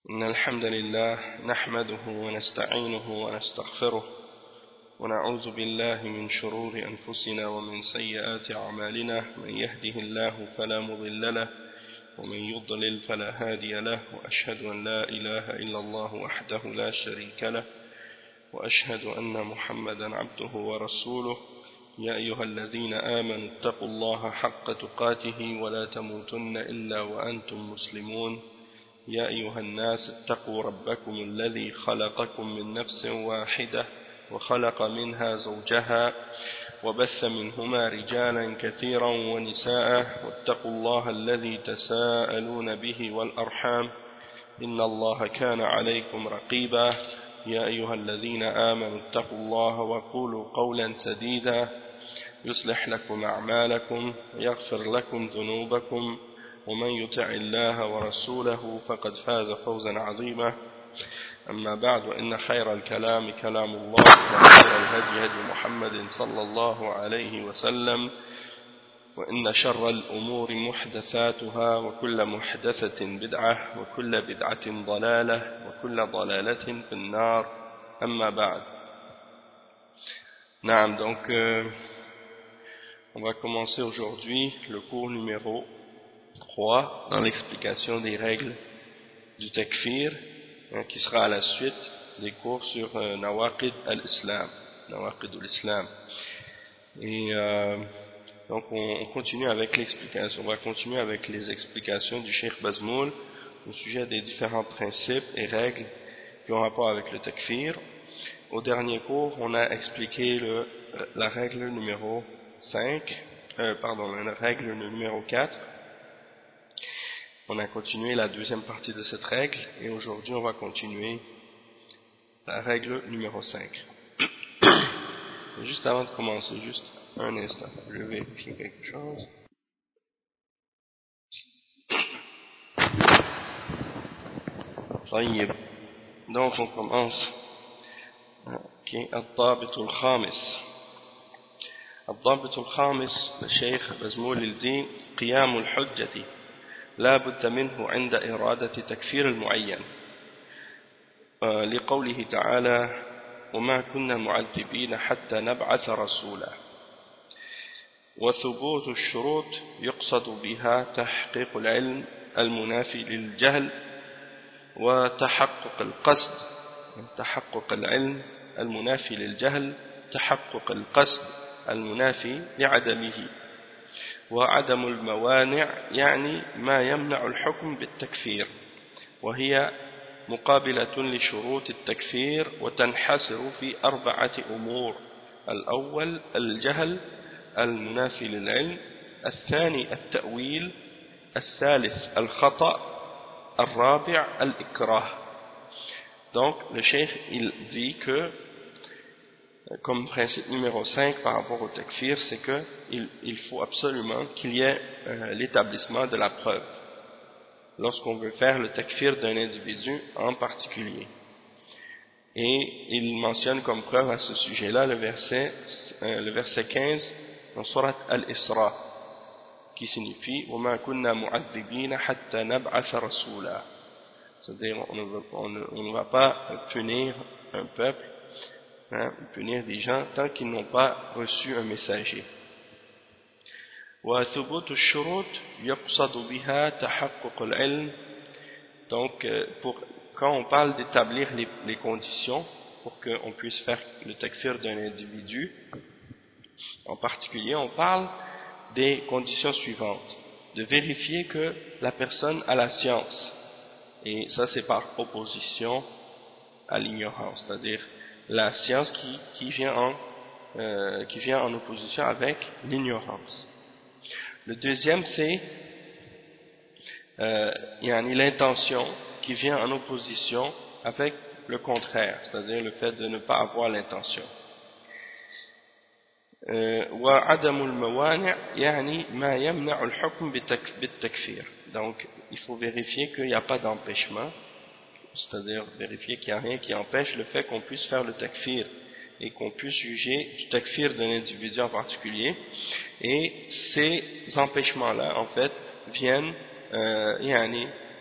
إن الحمد لله نحمده ونستعينه ونستغفره ونعوذ بالله من شرور أنفسنا ومن سيئات أعمالنا من يهده الله فلا مضل له ومن يضلل فلا هادي له وأشهد أن لا إله إلا الله وحده لا شريك له وأشهد أن محمدا عبده ورسوله يا أيها الذين آمنوا اتقوا الله حق تقاته ولا تموتن إلا وأنتم مسلمون يا أيها الناس اتقوا ربكم الذي خلقكم من نفس واحدة وخلق منها زوجها وبث منهما رجالا كثيرا ونساء واتقوا الله الذي تساءلون به والأرحام إن الله كان عليكم رقيبا يا أيها الذين آمنوا اتقوا الله وقولوا قولا سديدا يصلح لكم أعمالكم ويغفر لكم ذنوبكم ومن يطع الله ورسوله فقد فاز فوزا عظيما أما بعد وإن خير الكلام كلام الله وخير الهدي هدي محمد صلى الله عليه وسلم وإن شر الأمور محدثاتها وكل محدثة بدعة وكل بدعة ضلالة وكل ضلالة في النار أما بعد. نعم, donc on va commencer aujourd'hui le cours numéro 3 dans l'explication des règles du takfir, qui sera à la suite des cours sur Nawaqid al-Islam, Nawaqid al-Islam. Et donc on continue avec l'explication, on va continuer avec les explications du Cheikh Bazmoul au sujet des différents principes et règles qui ont rapport avec le takfir. Au dernier cours, on a expliqué la règle numéro 5, la règle numéro 4. On a continué la deuxième partie de cette règle et aujourd'hui on va continuer la règle numéro 5. Juste avant de commencer, juste un instant, je vais vérifier quelque chose. طيب, donc on commence. الضابط الخامس. الضابط الخامس للشيخ بزمول الدين قيام الحجة لا بد منه عند إرادة تكفير المعين لقوله تعالى وما كنا معذبين حتى نبعث رسولا. وثبوت الشروط يقصد بها تحقيق العلم المنافي للجهل وتحقق القصد تحقق العلم المنافي للجهل تحقق القصد المنافي لعدمه. وعدم الموانع يعني ما يمنع الحكم بالتكفير وهي مقابلة لشروط التكفير وتنحصر في 4 أمور: الأول الجهل المنافي للعلم، الثاني التأويل، الثالث الخطأ، الرابع الإكراه. Donc le cheikh il dit que comme principe numéro 5 par rapport au takfir, c'est qu'il faut absolument qu'il y ait l'établissement de la preuve lorsqu'on veut faire le takfir d'un individu en particulier. Et il mentionne comme preuve à ce sujet-là le verset 15 dans Surat Al-Isra, qui signifie وَمَا كُنَّا مُعَذِّبِينَ حَتَّى نَبْعَثَ رَسُولًا. C'est-à-dire on ne va pas punir un peuple, punir des gens tant qu'ils n'ont pas reçu un messager. وثبوت الشروط يقصد بها تحقق العلم. Donc quand on parle d'établir les conditions pour qu'on puisse faire le takfir d'un individu en particulier, on parle des conditions suivantes: de vérifier que la personne a la science, et ça c'est par opposition à l'ignorance, c'est-à-dire la science qui vient en opposition avec l'ignorance. Le deuxième c'est l'intention qui vient en opposition avec le contraire, c'est-à-dire le fait de ne pas avoir l'intention. وعدم الموانع يعني ما يمنع الحكم بالتكفير. Donc il faut vérifier qu'il n'y a pas d'empêchement, c'est-à-dire vérifier qu'il n'y a rien qui empêche le fait qu'on puisse faire le takfir et qu'on puisse juger du takfir d'un individu en particulier. Et ces empêchements-là, en fait, viennent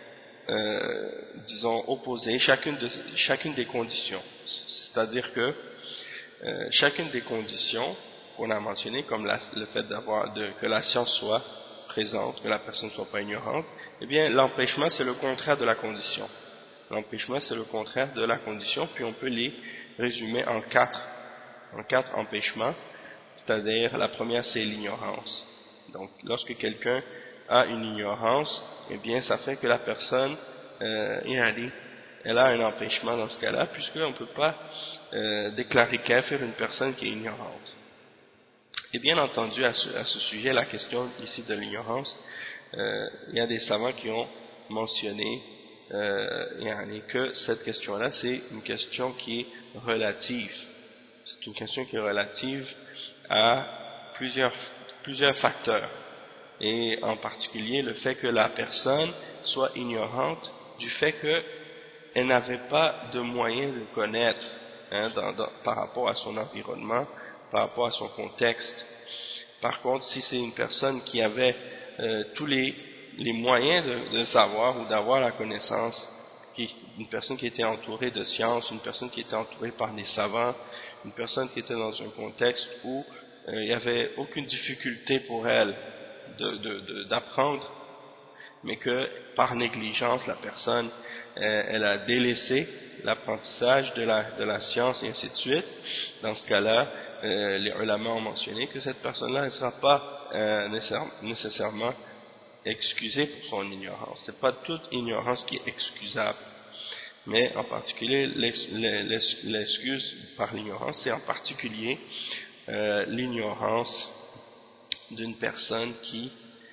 disons, opposer chacune des conditions. C'est-à-dire que chacune des conditions qu'on a mentionnées, comme le fait que la science soit présente, que la personne ne soit pas ignorante, eh bien l'empêchement c'est le contraire de la condition. L'empêchement c'est le contraire de la condition, puis on peut les résumer en quatre empêchements, c'est-à-dire la première c'est l'ignorance. Donc lorsque quelqu'un a une ignorance, eh bien ça fait que la personne elle a un empêchement dans ce cas-là, puisqu'on ne peut pas déclarer kafir une personne qui est ignorante. Et bien entendu, à ce sujet, la question ici de l'ignorance, il y a des savants qui ont mentionné que cette question-là, c'est une question qui est relative. C'est une question qui est relative à plusieurs facteurs. Et en particulier, le fait que la personne soit ignorante du fait qu'elle n'avait pas de moyen de connaître par rapport à son environnement, par rapport à son contexte. Par contre, si c'est une personne qui avait tous les moyens de savoir ou d'avoir la connaissance, une personne qui était entourée de sciences, une personne qui était entourée par des savants, une personne qui était dans un contexte où il n'y avait aucune difficulté pour elle d'apprendre, mais que par négligence la personne elle a délaissé l'apprentissage de la science et ainsi de suite. Dans ce cas-là, les ulama ont mentionné que cette personne-là ne sera pas nécessairement excusée pour son ignorance. C'est pas toute ignorance qui est excusable, mais en particulier l'excuse par l'ignorance, c'est en particulier l'ignorance d'une personne qui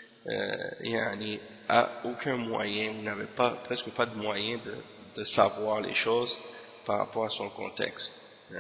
a aucun moyen, ou n'avait presque pas de moyen de savoir les choses par rapport à son contexte.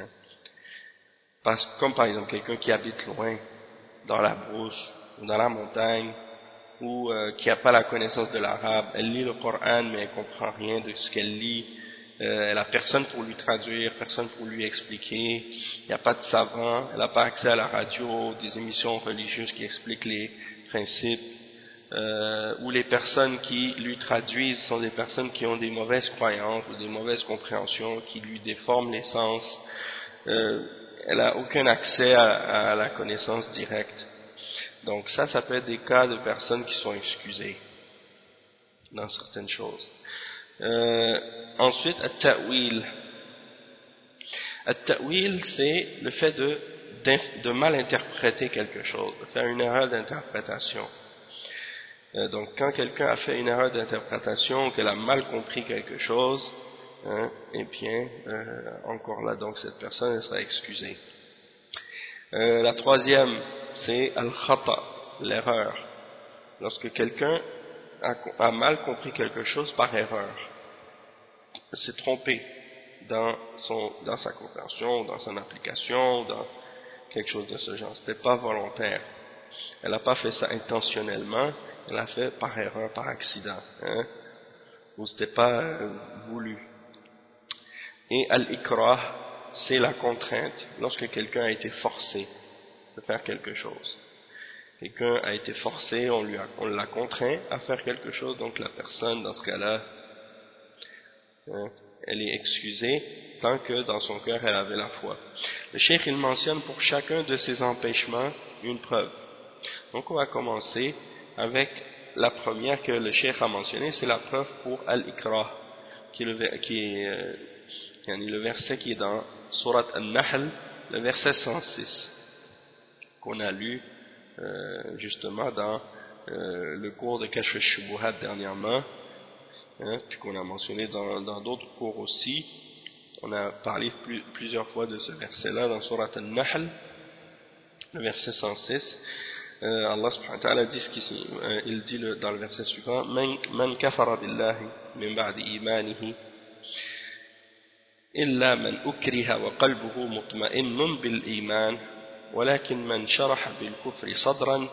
Comme par exemple quelqu'un qui habite loin, dans la brousse, ou dans la montagne, ou qui n'a pas la connaissance de l'arabe, elle lit le Coran mais elle ne comprend rien de ce qu'elle lit, elle n'a personne pour lui traduire, personne pour lui expliquer, il n'y a pas de savant, elle n'a pas accès à la radio, des émissions religieuses qui expliquent les principes, où les personnes qui lui traduisent sont des personnes qui ont des mauvaises croyances ou des mauvaises compréhensions, qui lui déforment les sens. Elle n'a aucun accès à la connaissance directe. Donc ça peut être des cas de personnes qui sont excusées dans certaines choses. Ensuite, at-ta'wil. At-ta'wil, c'est le fait de mal interpréter quelque chose, de faire une erreur d'interprétation. Donc quand quelqu'un a fait une erreur d'interprétation, qu'elle a mal compris quelque chose, eh bien, encore là, donc cette personne elle sera excusée. La troisième, c'est al-khata, l'erreur. Lorsque quelqu'un a mal compris quelque chose par erreur, s'est trompé dans sa compréhension, dans son application, dans quelque chose de ce genre, c'était pas volontaire. Elle n'a pas fait ça intentionnellement, elle l'a fait par erreur, par accident, ou c'était pas voulu. Et al-ikrah, c'est la contrainte, lorsque quelqu'un a été forcé de faire quelque chose. Quelqu'un a été forcé, on l'a contraint à faire quelque chose, donc la personne, dans ce cas-là, elle est excusée, tant que dans son cœur elle avait la foi. Le cheikh, il mentionne pour chacun de ces empêchements une preuve. Donc on va commencer avec la première que le cheikh a mentionnée, c'est la preuve pour al-ikrah, qui est le verset qui est dans Surat An-Nahl, le verset 106, qu'on a lu justement dans le cours de Kashf al-Shubuhat dernièrement, puis qu'on a mentionné dans d'autres cours aussi. On a parlé plusieurs fois de ce verset-là dans Surat An-Nahl, le verset 106. Allah subhanahu wa ta'ala dit il dit dans le verset suivant: Man kafara billahi min ba'di imanihi illa man ukriha wa qalbuhu mutma'innun bil iman walakin man sharaha bil kufri sadran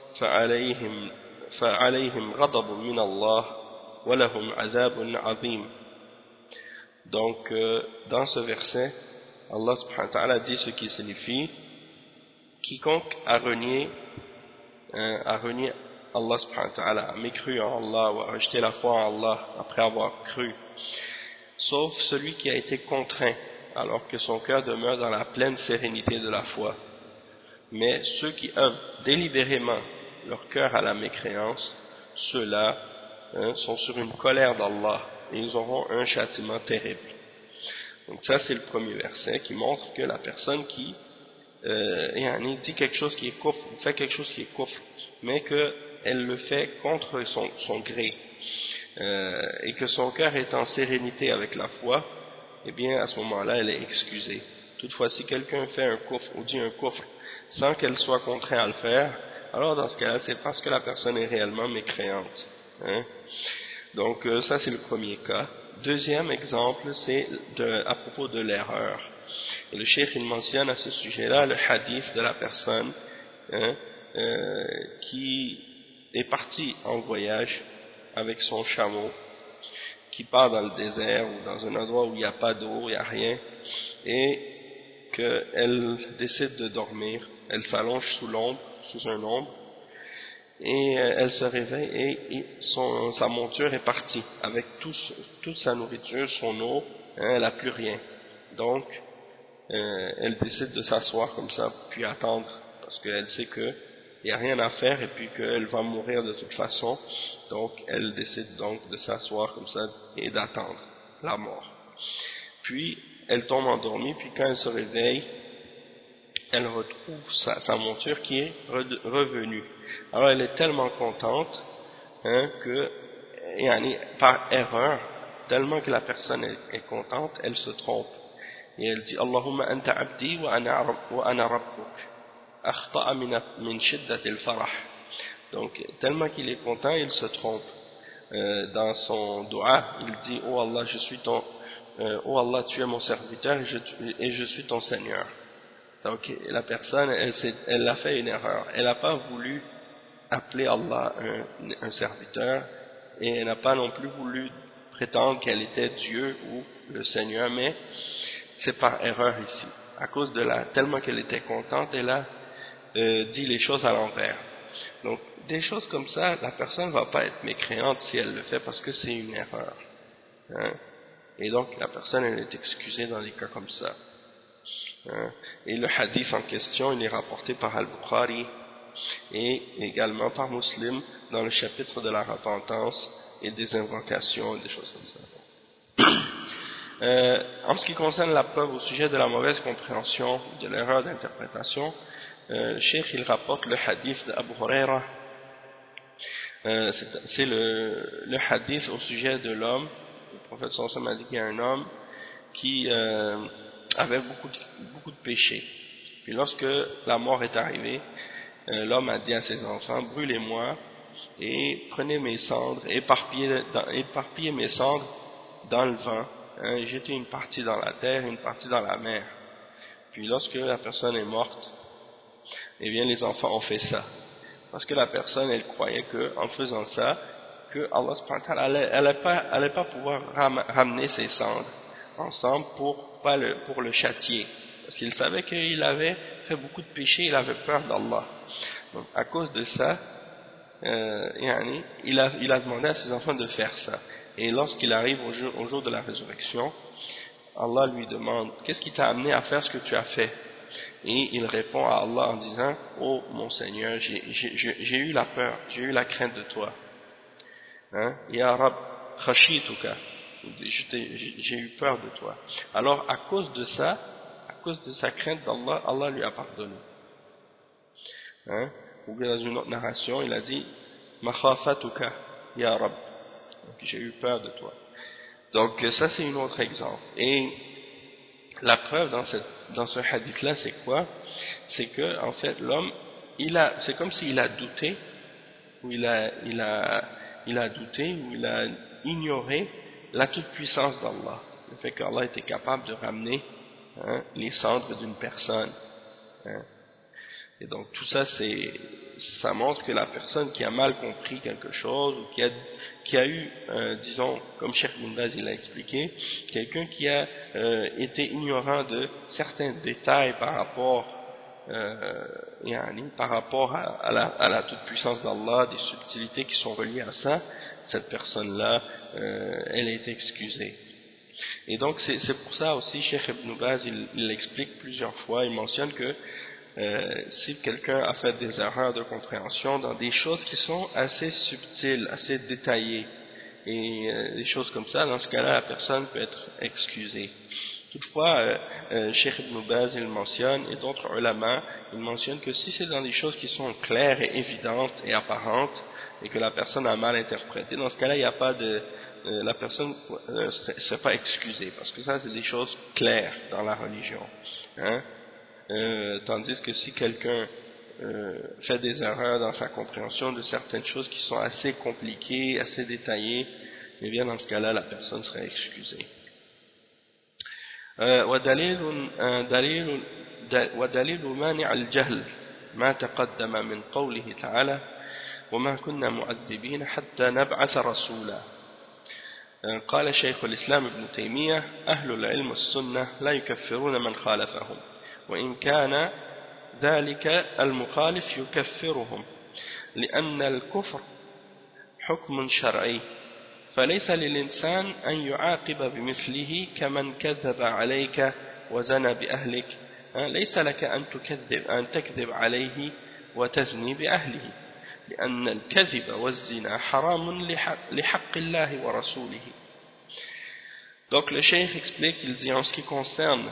fa'alayhim ghadabun min Allah wa lahum 'adhabun 'azim. Donc dans ce verset, Allah subhanahu wa ta'ala dit ce qui signifie: quiconque a renié Allah subhanahu wa ta'ala, a mécru en Allah ou a rejeté la foi en Allah après avoir cru, sauf celui qui a été contraint alors que son cœur demeure dans la pleine sérénité de la foi. Mais ceux qui œuvrent délibérément leur cœur à la mécréance, ceux-là sont sur une colère d'Allah et ils auront un châtiment terrible. Donc ça c'est le premier verset qui montre que la personne qui dit quelque chose qui est kufr, fait quelque chose qui est kufr, mais qu'elle le fait contre son gré, et que son cœur est en sérénité avec la foi, eh bien à ce moment-là elle est excusée. Toutefois si quelqu'un fait un kufr ou dit un kufr sans qu'elle soit contrainte à le faire, alors dans ce cas-là c'est parce que la personne est réellement mécréante. Donc ça c'est le premier cas. Deuxième exemple, c'est à propos de l'erreur. Et le cheikh il mentionne à ce sujet-là le hadith de la personne qui est partie en voyage avec son chameau, qui part dans le désert ou dans un endroit où il n'y a pas d'eau, il n'y a rien, et qu'elle décide de dormir. Elle s'allonge sous un ombre, et elle se réveille et sa monture est partie avec toute sa nourriture, son eau, elle n'a plus rien. Donc elle décide de s'asseoir comme ça puis attendre, parce qu'elle sait qu'il n'y a rien à faire et puis qu'elle va mourir de toute façon. Donc elle décide donc de s'asseoir comme ça et d'attendre la mort. Puis elle tombe endormie, puis quand elle se réveille, elle retrouve sa monture qui est revenue. Alors elle est tellement contente que, par erreur, tellement que la personne est contente, elle se trompe. Et elle dit Allahumma anta abdi wa ana rabbuk akhta'a min shiddat al-farah. Donc tellement qu'il est content, il se trompe. Dans son dua, il dit oh Allah, oh Allah, tu es mon serviteur et je suis ton Seigneur. Donc la personne, elle a fait une erreur. Elle n'a pas voulu appeler Allah un serviteur, et elle n'a pas non plus voulu prétendre qu'elle était Dieu ou le Seigneur, mais c'est par erreur ici. À cause tellement qu'elle était contente, elle a dit les choses à l'envers. Donc des choses comme ça, la personne ne va pas être mécréante si elle le fait parce que c'est une erreur. Et donc la personne, elle est excusée dans des cas comme ça. Et le hadith en question, il est rapporté par Al-Bukhari et également par Muslim dans le chapitre de la repentance et des invocations et des choses comme ça. En ce qui concerne la preuve au sujet de la mauvaise compréhension, de l'erreur d'interprétation, le cheikh il rapporte le hadith d'Abu Huraira. C'est le hadith au sujet de l'homme. Le prophète sallallahu alayhi wa sallam a dit qu'il y a un homme qui avait beaucoup de péchés. Puis lorsque la mort est arrivée, l'homme a dit à ses enfants, brûlez-moi et prenez mes cendres, éparpillez mes cendres dans le vent, jetez une partie dans la terre et une partie dans la mer. Puis lorsque la personne est morte, eh bien les enfants ont fait ça. Parce que la personne, elle croyait qu'en faisant ça, que Allah subhanahu wa ta'ala allait pas pouvoir ramener ses cendres ensemble pour le châtier. Parce qu'il savait qu'il avait fait beaucoup de péchés, il avait peur d'Allah. Donc à cause de ça, il a demandé à ses enfants de faire ça. Et lorsqu'il arrive au jour de la résurrection, Allah lui demande, qu'est-ce qui t'a amené à faire ce que tu as fait? Et il répond à Allah en disant, oh mon Seigneur, j'ai eu la peur, j'ai eu la crainte de toi. Ya Rab, khashituka, j'ai eu peur de toi. Alors à cause de ça, à cause de sa crainte d'Allah, Allah lui a pardonné. Ou bien dans une autre narration, il a dit makhafatuka ya Rab, donc j'ai eu peur de toi. Donc ça c'est un autre exemple. Et la preuve dans ce hadith là c'est quoi? C'est que en fait l'homme, c'est comme s'il a douté, ou il a douté, ou il a ignoré la toute-puissance d'Allah, le fait qu'Allah était capable de ramener les cendres d'une personne. Et donc tout ça, ça montre que la personne qui a mal compris quelque chose, ou qui a eu, disons, comme Cheikh Ibn Baz il a expliqué, quelqu'un qui a été ignorant de certains détails par rapport par rapport à la toute-puissance d'Allah, des subtilités qui sont reliées à ça, cette personne-là, elle est excusée. Et donc c'est pour ça aussi, Cheikh Ibn Baz, il l'explique plusieurs fois, il mentionne que si quelqu'un a fait des erreurs de compréhension dans des choses qui sont assez subtiles, assez détaillées, et des choses comme ça, dans ce cas-là, la personne peut être excusée. Toutefois, Cheikh Ibn Baz, il mentionne, et d'autres ulama, ils mentionnent que si c'est dans des choses qui sont claires et évidentes et apparentes, et que la personne a mal interprété, dans ce cas-là, il n'y a pas de... la personne ne serait pas excusée, parce que ça, c'est des choses claires dans la religion. Hein? Tandis que si quelqu'un fait des erreurs dans sa compréhension de certaines choses qui sont assez compliquées, assez détaillées, eh bien, dans ce cas-là, la personne serait excusée. ودليل مانع الجهل ما تقدم من قوله تعالى وما كنا معذبين حتى نبعث رسولا. قال شيخ الإسلام ابن تيمية أهل العلم والسنة لا يكفرون من خالفهم وإن كان ذلك المخالف يكفرهم لأن الكفر حكم شرعي فليس للإنسان أن يعاقب بمثله كمن كذب عليك وزنى بأهلك ليس لك أن تكذب عليه وتزني بأهله لأن الكذب والزنا حرام لحق الله ورسوله. Donc le cheikh explique, il dit en ce qui concerne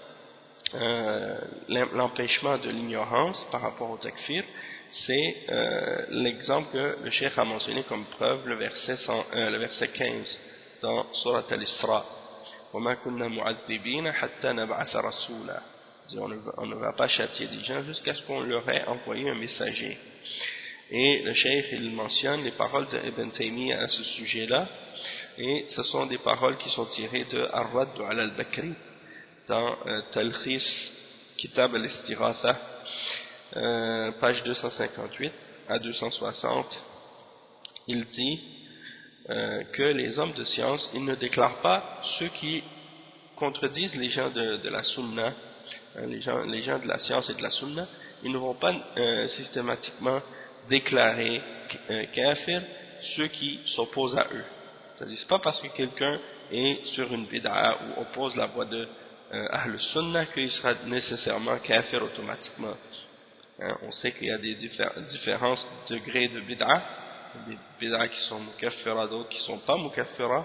l'empêchement de l'ignorance par rapport au takfir, c'est l'exemple que le cheikh a mentionné comme preuve, le verset 15 dans Surat Al-Isra. وَمَا كُنَّا مُعَذِّبِينَ حَتَّى نَبْعَثَ رَسُولًا. On ne va pas châtier des gens jusqu'à ce qu'on leur ait envoyé un messager. Et le cheikh, il mentionne les paroles d'Ibn Taymiyyah à ce sujet-là, et ce sont des paroles qui sont tirées de Ar-Radd ala al-Bakri dans Talkhis Kitab al-Istighatha, page 258 à 260. Il dit que les hommes de science, ils ne déclarent pas ceux qui contredisent les gens de la Sunna, les gens de la science et de la Sunna, ils ne vont pas systématiquement déclarer kafir ceux qui s'opposent à eux. C'est-à-dire, c'est pas parce que quelqu'un est sur une bid'a ou oppose la voie de Ahl Sunnah qu'il sera nécessairement kafir automatiquement. On sait qu'il y a des différences de degrés de bid'a, des bid'a qui sont mukaffira, d'autres qui ne sont pas mukaffira,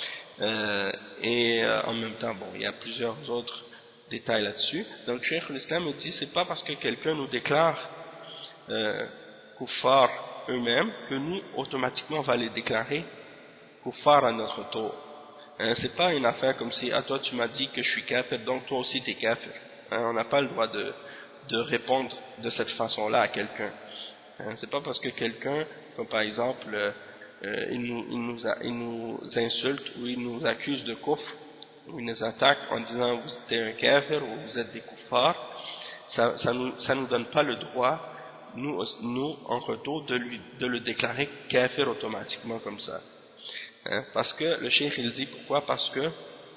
et en même temps, bon, il y a plusieurs autres détails là-dessus. Donc, Cheikh l'Islam dit, c'est pas parce que quelqu'un nous déclare kuffar eux-mêmes que nous, automatiquement, on va les déclarer kuffar à notre tour. C'est pas une affaire comme si, toi tu m'as dit que je suis kafir, donc toi aussi tu es kafir. On n'a pas le droit de répondre de cette façon-là à quelqu'un. C'est pas parce que quelqu'un, comme par exemple, il nous insulte ou il nous accuse de kufr, ou il nous attaque en disant vous êtes un kafir ou vous êtes des kuffars, ça nous donne pas le droit, nous en retour, de le déclarer kafir automatiquement comme ça. Parce que le cheikh il dit pourquoi? Parce que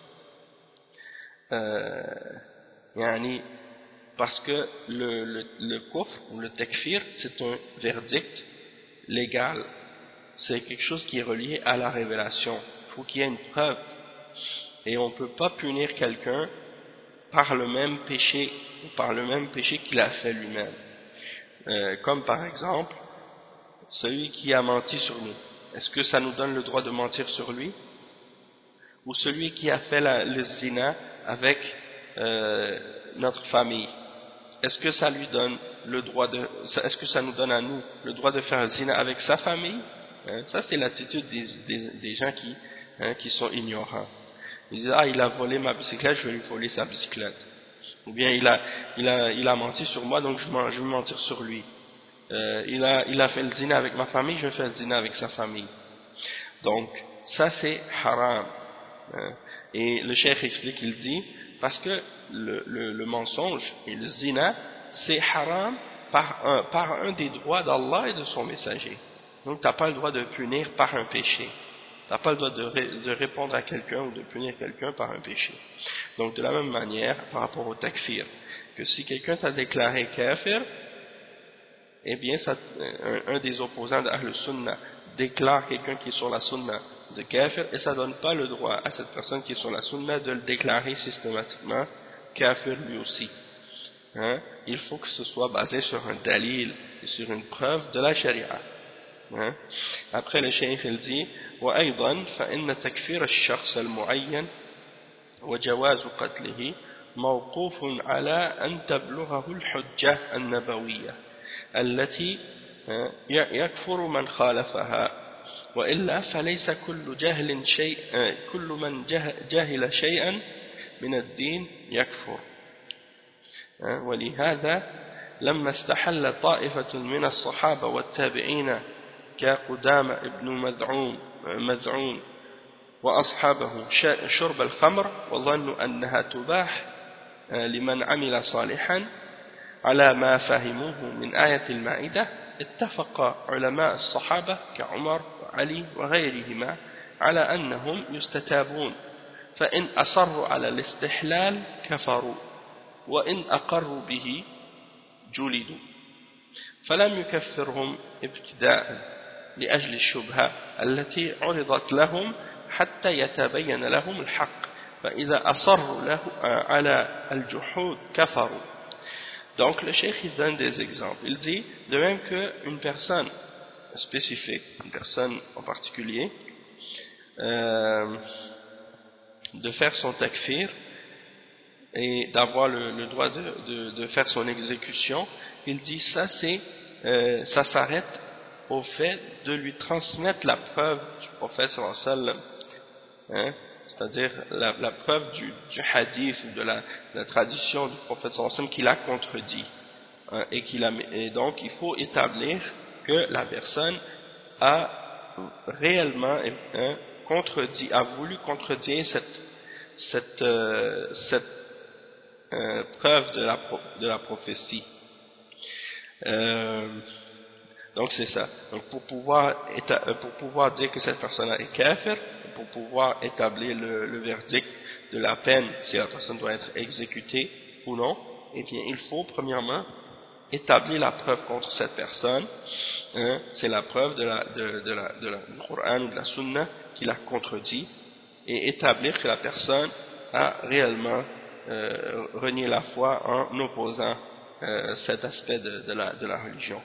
le kufr ou le takfir, c'est un verdict légal, c'est quelque chose qui est relié à la révélation. Il faut qu'il y ait une preuve, et on ne peut pas punir quelqu'un par le même péché qu'il a fait lui-même. Comme par exemple celui qui a menti sur nous. Est-ce que ça nous donne le droit de mentir sur lui? Ou celui qui a fait le zina avec notre famille, est-ce que ça lui donne le droit est-ce que ça nous donne à nous le droit de faire le zina avec sa famille? Ça c'est l'attitude des gens qui sont ignorants. Ils disent il a volé ma bicyclette, je vais lui voler sa bicyclette. Ou bien il a menti sur moi, donc je vais mentir sur lui. Il a fait le zina avec ma famille, je vais faire le zina avec sa famille. Donc ça c'est haram. Et le cheikh explique, il dit, parce que le mensonge et le zina, c'est haram par un des droits d'Allah et de son messager. Donc tu n'as pas le droit de punir par un péché. Tu n'as pas le droit de répondre à quelqu'un ou de punir quelqu'un par un péché. Donc de la même manière, par rapport au takfir, que si quelqu'un t'a déclaré kafir, eh bien un des opposants d'Ahl Sunnah déclare quelqu'un qui est sur la Sunnah de kafir, et ça ne donne pas le droit à cette personne qui est sur la Sunnah de le déclarer systématiquement kafir lui aussi. Hein? Il faut que ce soit basé sur un dalil et sur une preuve de la sharia. Hein? Après le cheikh il dit وأيضا فإن تكفير الشخص المعين وجواز قتله موقوف على أن تبلغه الحجة النبوية التي يكفر من خالفها وإلا فليس كل من جهل شيئا من الدين يكفر ولهذا لما استحل طائفة من الصحابة والتابعين كقدامة ابن مذعون وأصحابه شرب الخمر وظنوا أنها تباح لمن عمل صالحا على ما فهموه من آية المائدة اتفق علماء الصحابة كعمر وعلي وغيرهما على أنهم يستتابون فإن أصروا على الاستحلال كفروا وإن أقروا به جلدوا فلم يكفرهم ابتداء لأجل الشبهة التي عرضت لهم حتى يتبين لهم الحق فإذا أصروا له على الجحود كفروا. Donc le cheikh il donne des exemples. Il dit de même qu'une personne spécifique, une personne en particulier, de faire son takfir et d'avoir le droit de faire son exécution, il dit ça ça s'arrête au fait de lui transmettre la preuve du prophète sallallahu alayhi wa sallam, hein, c'est-à-dire la preuve du hadith ou de la tradition du prophète sallallahu alayhi wa sallam qui l'a contredit, hein, et donc il faut établir que la personne a réellement contredit, a voulu contredire cette preuve de la prophétie. Donc c'est ça. Donc pour pouvoir dire que cette personne est kafir, pour pouvoir établir le verdict de la peine, si la personne doit être exécutée ou non, eh bien il faut premièrement établir la preuve contre cette personne. Hein, c'est la preuve du Coran ou de la Sunna qui l'a contredit, et établir que la personne a réellement renié la foi en opposant cet aspect de la religion.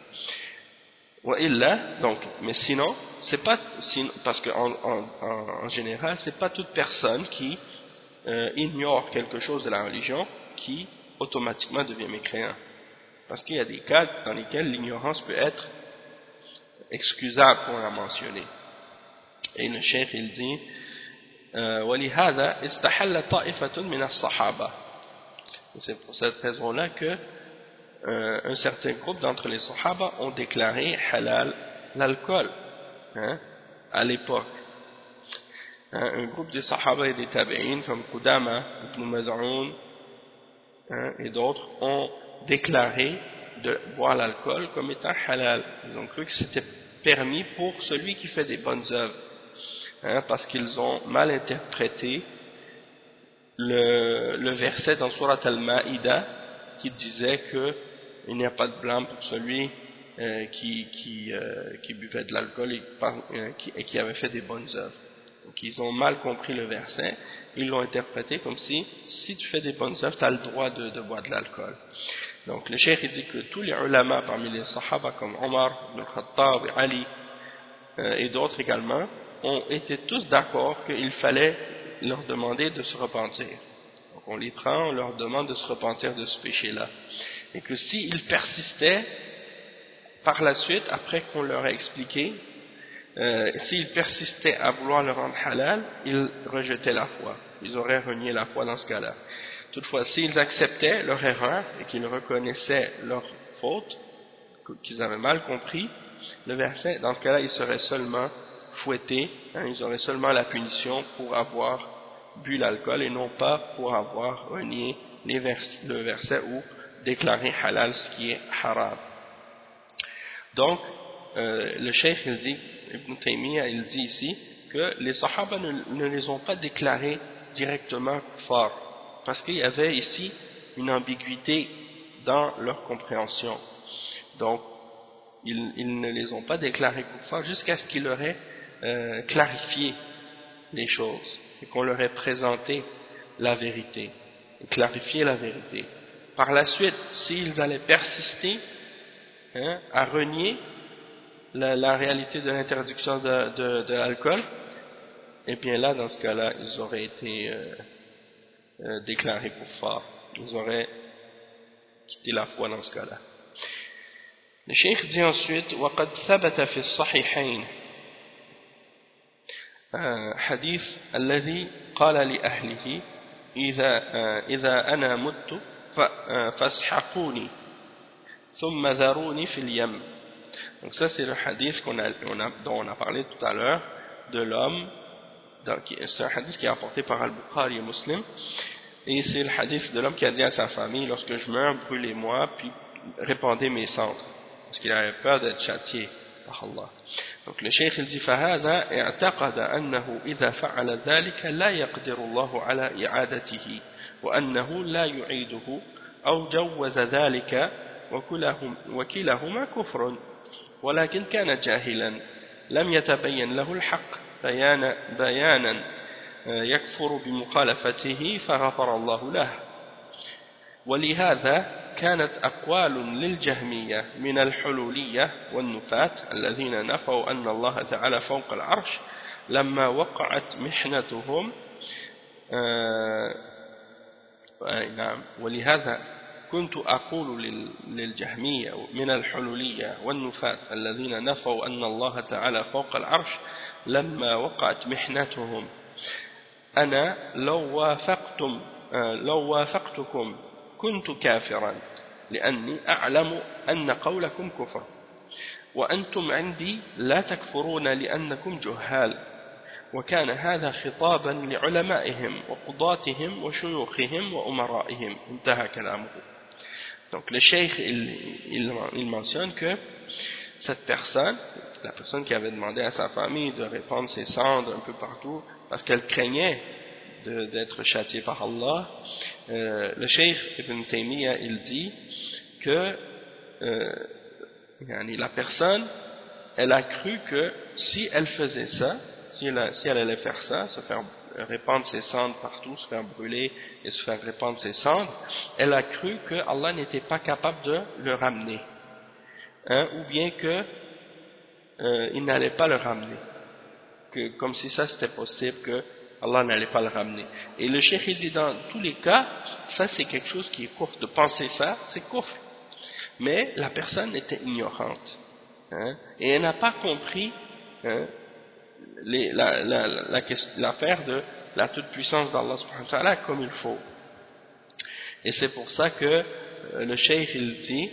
Donc, mais sinon, parce qu'en général, c'est pas toute personne qui ignore quelque chose de la religion qui automatiquement devient mécréant. Parce qu'il y a des cas dans lesquels l'ignorance peut être excusable pour la mentionner. Et le cheikh il dit وَلِهَذَا اسْتَحَلَّ طَائِفَةٌ مِنَ الصَّحَابَةِ. C'est pour cette raison-là que un certain groupe d'entre les Sahaba ont déclaré halal l'alcool, hein, à l'époque. Hein, un groupe des Sahaba et des Tabi'in comme Qudama, Ibn Mad'un, hein, et d'autres ont déclaré de boire l'alcool comme étant halal. Ils ont cru que c'était permis pour celui qui fait des bonnes œuvres, hein, parce qu'ils ont mal interprété le verset dans Surat Al-Ma'ida qui disait que il n'y a pas de blâme pour celui qui buvait de l'alcool et qui avait fait des bonnes œuvres. Donc ils ont mal compris le verset, ils l'ont interprété comme si tu fais des bonnes œuvres, tu as le droit de boire de l'alcool. Donc le cheikh dit que tous les ulama parmi les sahaba comme Omar, Ibn Khattab, Ali et d'autres également ont été tous d'accord qu'il fallait leur demander de se repentir. Donc on les prend, on leur demande de se repentir de ce péché-là. Et que s'ils persistaient, par la suite, après qu'on leur a expliqué, s'ils persistaient à vouloir le rendre halal, ils rejetaient la foi. Ils auraient renié la foi dans ce cas-là. Toutefois, s'ils acceptaient leur erreur et qu'ils reconnaissaient leur faute, qu'ils avaient mal compris le verset, dans ce cas-là, ils seraient seulement fouettés, hein, ils auraient seulement la punition pour avoir bu l'alcool et non pas pour avoir renié le verset ou déclaré halal ce qui est haram. Donc, le cheikh il dit, Ibn Taymiyyah il dit ici que les Sahaba ne les ont pas déclarés directement kuffar, parce qu'il y avait ici une ambiguïté dans leur compréhension. Donc, ils ne les ont pas déclarés kuffar jusqu'à ce qu'ils leur aient clarifié les choses et qu'on leur ait présenté la vérité et clarifié la vérité. Par la suite, s'ils allaient persister à renier la réalité de l'interdiction de l'alcool, et bien là, dans ce cas-là, ils auraient été déclarés kuffar. Ils auraient quitté la foi dans ce cas-là. Le cheikh dit ensuite وَقَدْ ثَبَتَ فِي الصَّحِحَيْنِ حديث الذي قال لأهله إذا أنا مت فاسحقوني ثم ذروني في اليم. Donc ça c'est le hadith dont on a parlé tout à l'heure, de l'homme, c'est un hadith qui est apporté par Al-Bukhari et Muslim, et c'est le hadith de l'homme qui a dit à sa famille: lorsque je meurs, brûlez-moi puis répandez mes cendres, parce qu'il avait peur d'être châtié par Allah. Donc le cheikh il dit فهذا اعتقد أنه إذا فعل ذلك لا يقدر الله على إعادته وأنه لا يعيده أو جوز ذلك وكلاهما كفر ولكن كان جاهلا لم يتبين له الحق بيانا يكفر بمخالفته فغفر الله له. ولهذا كانت أقوال للجهمية من الحلولية والنفاة الذين نفوا أن الله تعالى فوق العرش لما وقعت محنتهم ولهذا كنت أقول للجهمية من الحلولية والنفاة الذين نفوا أن الله تعالى فوق العرش لما وقعت محنتهم أنا لو وافقتكم كنت كافرا لأني أعلم أن قولكم كفر وأنتم عندي لا تكفرون لأنكم جهال. وكان هذا خطابا لعلمائهم وقضاتهم وشيوخهم وأمرائهم. انتهى كلامه. Donc le cheikh il mentionne que cette personne, la personne qui avait demandé à sa famille de répandre ses cendres un peu partout parce qu'elle craignait d'être châtiée par Allah, le cheikh Ibn Taymiyyah il dit que la personne elle a cru que si elle faisait ça, si elle allait faire ça, se faire répandre ses cendres partout, se faire brûler et se faire répandre ses cendres, elle a cru que Allah n'était pas capable de le ramener, ou bien que il n'allait pas le ramener, que comme si ça c'était possible que Allah n'allait pas le ramener. Et le cheikh il dit dans tous les cas, ça c'est quelque chose qui est kufr, de penser ça c'est kufr, mais la personne était ignorante, et elle n'a pas compris l'affaire de la toute-puissance d'Allah subhanahu wa ta'ala comme il faut. Et c'est pour ça que le cheikh il dit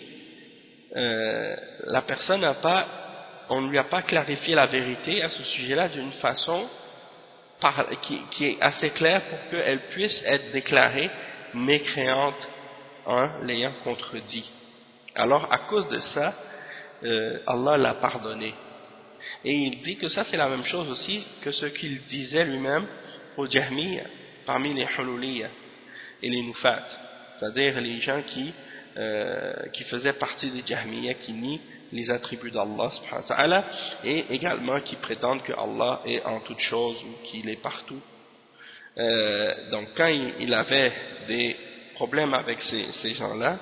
la personne on ne lui a pas clarifié la vérité à ce sujet-là d'une façon qui est assez claire pour qu'elle puisse être déclarée mécréante en l'ayant contredit. Alors à cause de ça Allah l'a pardonné. Et il dit que ça c'est la même chose aussi que ce qu'il disait lui-même aux Jahmiyyah parmi les Hululiyya et les Nufat, c'est-à-dire les gens qui faisaient partie des Jahmiyyah, qui nient les attributs d'Allah subhanahu wa ta'ala et également qui prétendent que Allah est en toutes choses ou qu'il est partout. Donc quand il avait des problèmes avec ces gens-là,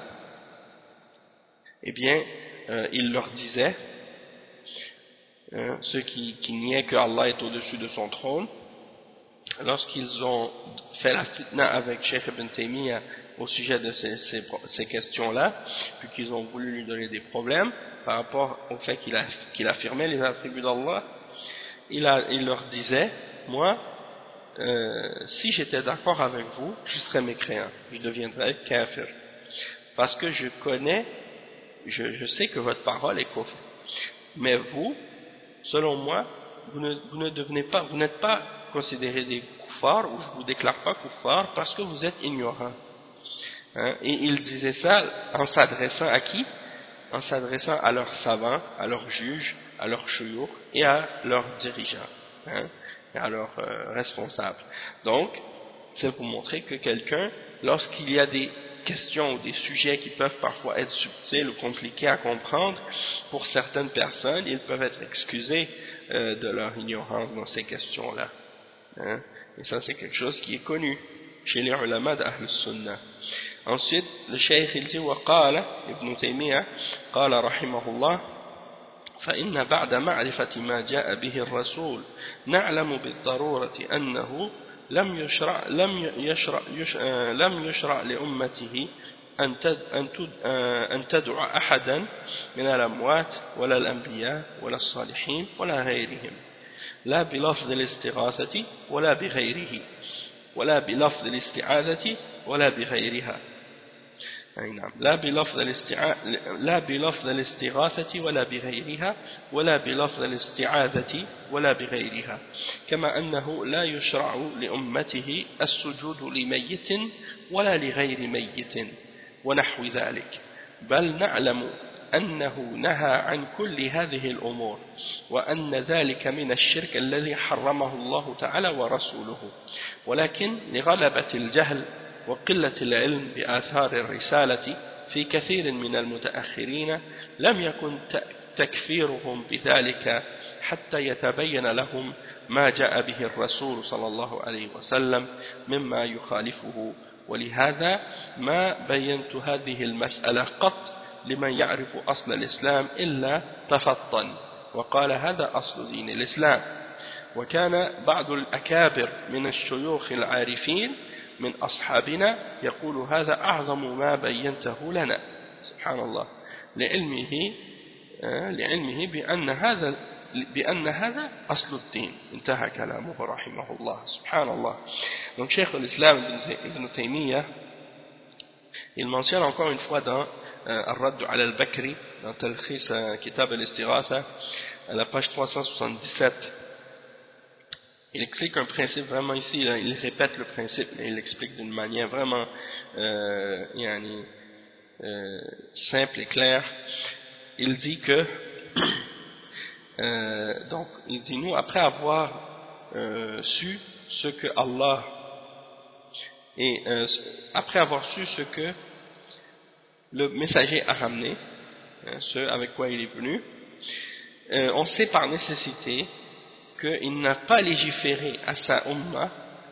eh bien il leur disait, ceux qui niaient que Allah est au-dessus de son trône, lorsqu'ils ont fait la fitna avec Cheikh Ibn Taymiyyah au sujet de ces questions-là, puis qu'ils ont voulu lui donner des problèmes par rapport au fait qu'il affirmait les attributs d'Allah, il leur disait, moi si j'étais d'accord avec vous, je serais mécréant, je deviendrais kafir, parce que je sais que votre parole est kufr, mais vous, selon moi, vous n'êtes pas considérés des kuffars, ou je ne vous déclare pas kuffar parce que vous êtes ignorants. Et il disait ça en s'adressant à qui? En s'adressant à leurs savants, à leurs juges, à leurs shuyukh et à leurs dirigeants. alors responsable. Donc, c'est pour montrer que quelqu'un, lorsqu'il y a des questions ou des sujets qui peuvent parfois être subtils ou compliqués à comprendre, pour certaines personnes, ils peuvent être excusés de leur ignorance dans ces questions-là. Hein? Et ça, c'est quelque chose qui est connu chez les ulama d'Ahl Sunnah. Ensuite, le cheikh il dit وقال ابن تيمية قال رحمه الله فإن بعد معرفة ما جاء به الرسول نعلم بالضرورة أنه لم يشرع لأمته أن تدعو أحدا من الأموات ولا الأنبياء ولا الصالحين ولا غيرهم لا بلفظ الاستغاثة ولا بغيره ولا بلفظ الاستعاذة ولا بغيرها نعم لا بلفظ الاستغاثة ولا بغيرها ولا بلفظ الاستعاذة ولا بغيرها كما أنه لا يشرع لأمته السجود لميت ولا لغير ميت ونحو ذلك بل نعلم أنه نهى عن كل هذه الأمور وأن ذلك من الشرك الذي حرمه الله تعالى ورسوله ولكن لغلبة الجهل وقلة العلم بآثار الرسالة في كثير من المتأخرين لم يكن تكفيرهم بذلك حتى يتبين لهم ما جاء به الرسول صلى الله عليه وسلم مما يخالفه ولهذا ما بينت هذه المسألة قط لمن يعرف أصل الإسلام إلا تفطن وقال هذا أصل دين الإسلام وكان بعض الأكابر من الشيوخ العارفين من أصحابنا يقول هذا أعظم ما بينته لنا سبحان الله لعلمه بأن هذا أصل الدين انتهى كلامه رحمه الله سبحان الله. Donc Cheikh l'Islam Ibn Taymiyyah il mentionne encore une fois dans Ar-Radd ala al-Bakri dans Talkhis Kitab al-Istighatha à la page 377. Il explique un principe vraiment ici, là, il répète le principe, mais il l'explique d'une manière vraiment simple et claire. Il dit que, donc, il dit nous, après avoir su ce que Allah, et après avoir su ce que le messager a ramené, ce avec quoi il est venu, on sait par nécessité qu'il n'a pas légiféré à sa umma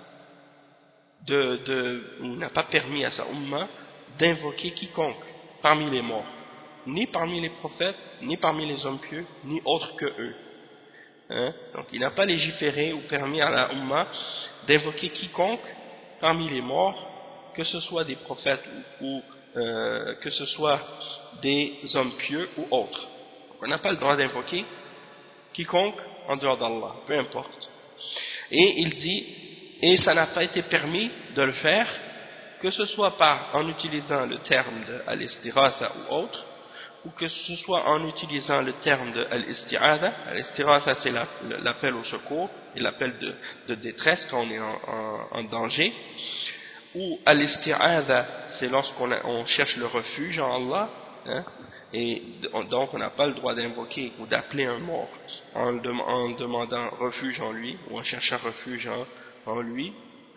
il n'a pas permis à sa umma d'invoquer quiconque parmi les morts, ni parmi les prophètes, ni parmi les hommes pieux, ni autres que eux. Donc il n'a pas légiféré ou permis à la umma d'invoquer quiconque parmi les morts, que ce soit des prophètes ou que ce soit des hommes pieux ou autres. Donc, on n'a pas le droit d'invoquer quiconque en dehors d'Allah, peu importe. Et il dit, et ça n'a pas été permis de le faire, que ce soit en utilisant le terme de al-istighatha ou autre, ou que ce soit en utilisant le terme de al-isti'adha. Al-istighatha c'est l'appel au secours, et l'appel de détresse quand on est en danger, ou al-isti'adha c'est lorsqu'on cherche le refuge en Allah, et donc on n'a pas le droit d'invoquer ou d'appeler un mort en demandant refuge en lui ou en cherchant refuge en lui,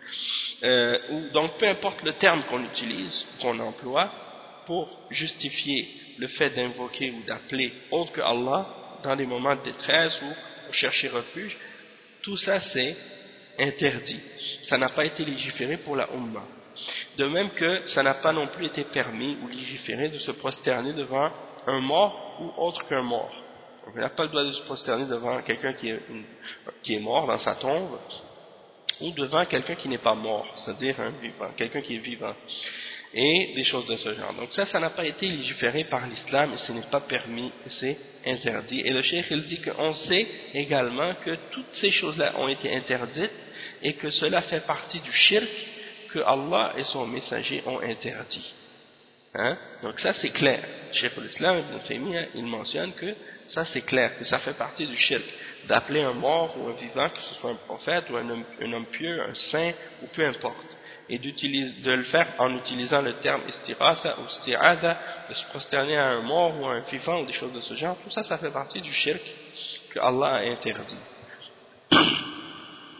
donc peu importe le terme qu'on utilise, qu'on emploie pour justifier le fait d'invoquer ou d'appeler autre que Allah dans des moments de détresse ou pour chercher refuge, tout ça c'est interdit, ça n'a pas été légiféré pour la Ummah. De même que ça n'a pas non plus été permis ou légiféré de se prosterner devant un mort ou autre qu'un mort. Donc on n'a pas le droit de se prosterner devant quelqu'un qui est mort dans sa tombe ou devant quelqu'un qui n'est pas mort, c'est-à-dire un vivant, quelqu'un qui est vivant, et des choses de ce genre. Donc ça n'a pas été légiféré par l'islam et ce n'est pas permis, c'est interdit. Et le cheikh il dit qu'on sait également que toutes ces choses-là ont été interdites et que cela fait partie du shirk que Allah et son messager ont interdit. Donc ça c'est clair. Cheikh l'Islam Ibn Taymiyyah il mentionne que ça c'est clair, que ça fait partie du shirk d'appeler un mort ou un vivant, que ce soit un prophète ou un homme pieux, un saint ou peu importe, et de le faire en utilisant le terme istighatha ou isti'adha, de se prosterner à un mort ou à un vivant ou des choses de ce genre. Tout ça, ça fait partie du shirk que Allah a interdit.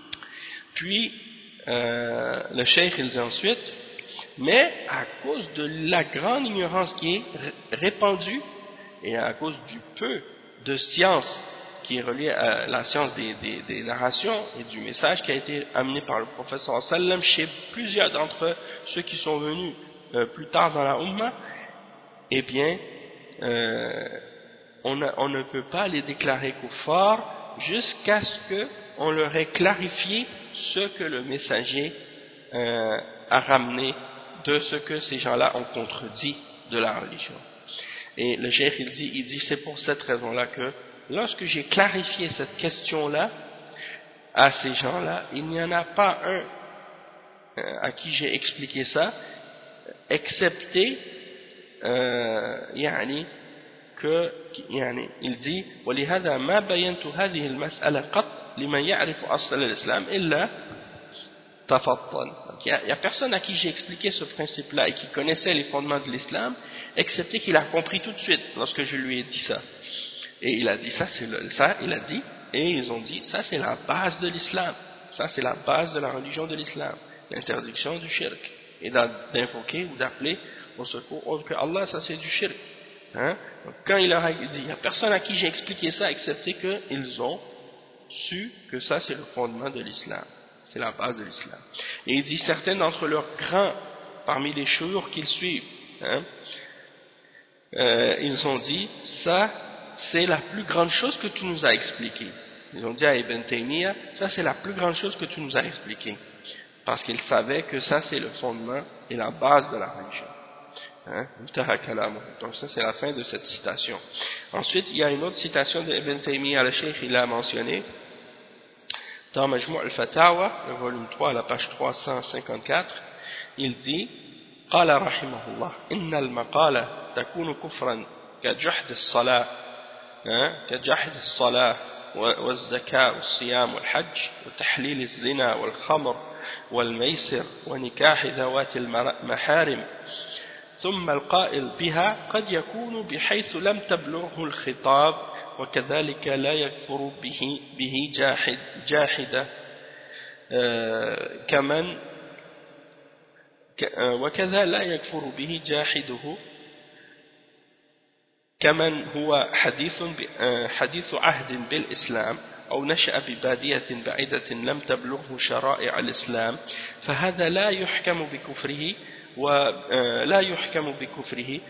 Puis, le cheikh il dit ensuite, mais à cause de la grande ignorance qui est répandue et à cause du peu de science qui est reliée à la science des narrations et du message qui a été amené par le prophète sallallahu alayhi wa sallam chez plusieurs d'entre ceux qui sont venus plus tard dans la Ummah, eh bien, on ne peut pas les déclarer kuffar jusqu'à ce qu'on leur ait clarifié ce que le messager a ramené de ce que ces gens-là ont contredit de la religion. Et le cheikh il dit c'est pour cette raison-là que lorsque j'ai clarifié cette question-là à ces gens-là, il n'y en a pas un à qui j'ai expliqué ça, excepté il dit ولهذا ما بينت هذه المسألة قط لمن يعرف أصل الإسلام إلا تفضل. Il n'y a personne à qui j'ai expliqué ce principe-là et qui connaissait les fondements de l'islam, excepté qu'il a compris tout de suite lorsque je lui ai dit ça. Et il a dit il a dit, et ils ont dit, ça c'est la base de l'islam, ça c'est la base de la religion de l'islam, l'interdiction du shirk, et d'invoquer ou d'appeler au secours autre que Allah, ça c'est du shirk. Hein? Donc, quand il leur a dit, il n'y a personne à qui j'ai expliqué ça, excepté qu'ils ont su que ça c'est le fondement de l'islam. C'est la base de l'islam. Et il dit certains d'entre leurs grands, parmi les chouyours qu'ils suivent, hein, ils ont dit, ça c'est la plus grande chose que tu nous as expliqué. Ils ont dit à Ibn Taymiyyah, ça c'est la plus grande chose que tu nous as expliqué. Parce qu'ils savaient que ça c'est le fondement et la base de la religion. Hein? Donc ça c'est la fin de cette citation. Ensuite il y a une autre citation de Ibn Taymiyyah, le cheikh il a mentionné dans Majmou' al-Fatawa, le volume 3, à la page 354, il dit قال رحمه الله إن المقالة تكون كفرا كجحد الصلاة والزكاة والصيام والحج وتحليل الزنا والخمر والميسر ونكاح ذوات المحارم ثم القائل بها قد يكون بحيث لم تبلغه الخطاب وكذلك لا يكفر به جاحدة وكذا لا يكفر به جاحده كمن هو حديث عهد بالإسلام أو نشأ ببادية بعيدة لم تبلغه شرائع الإسلام فهذا لا يحكم بكفره ولا يحكم بكفره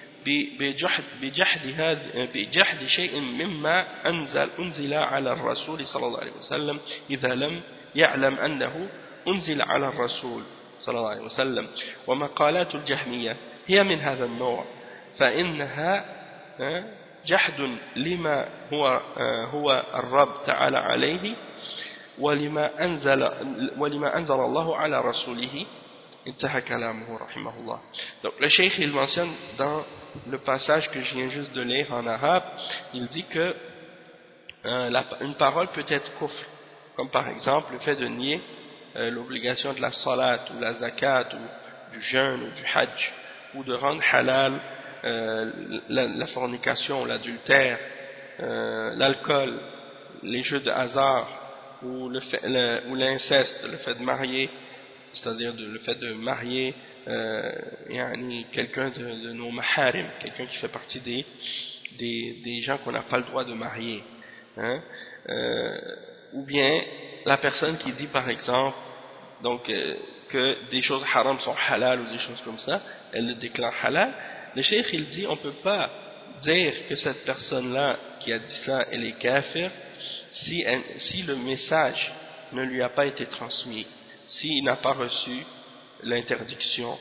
بجحد شيء مما أنزل على الرسول صلى الله عليه وسلم إذا لم يعلم أنه أنزل على الرسول صلى الله عليه وسلم ومقالات الجهمية هي من هذا النوع فإنها جحد لما هو الرب تعالى عليه ولما أنزل الله على رسوله انتهى كلامه رحمه الله. Donc le cheikh il mentionne dans le passage que je viens juste de lire en arabe, il dit que une parole peut être kufr, comme par exemple le fait de nier l'obligation de la salat ou la zakat ou du jeûne ou du hajj, ou de rendre halal la fornication, l'adultère, l'alcool, les jeux de hasard ou l'inceste, le fait de marier, c'est-à-dire le fait de marier quelqu'un de nos maharim, quelqu'un qui fait partie des gens qu'on n'a pas le droit de marier, hein? Ou bien la personne qui dit par exemple donc que des choses haram sont halal ou des choses comme ça, elle le déclare halal. Le cheikh il dit on ne peut pas dire que cette personne-là qui a dit ça elle est kafir si le message ne lui a pas été transmis, s'il n'a pas reçu l'interdiction,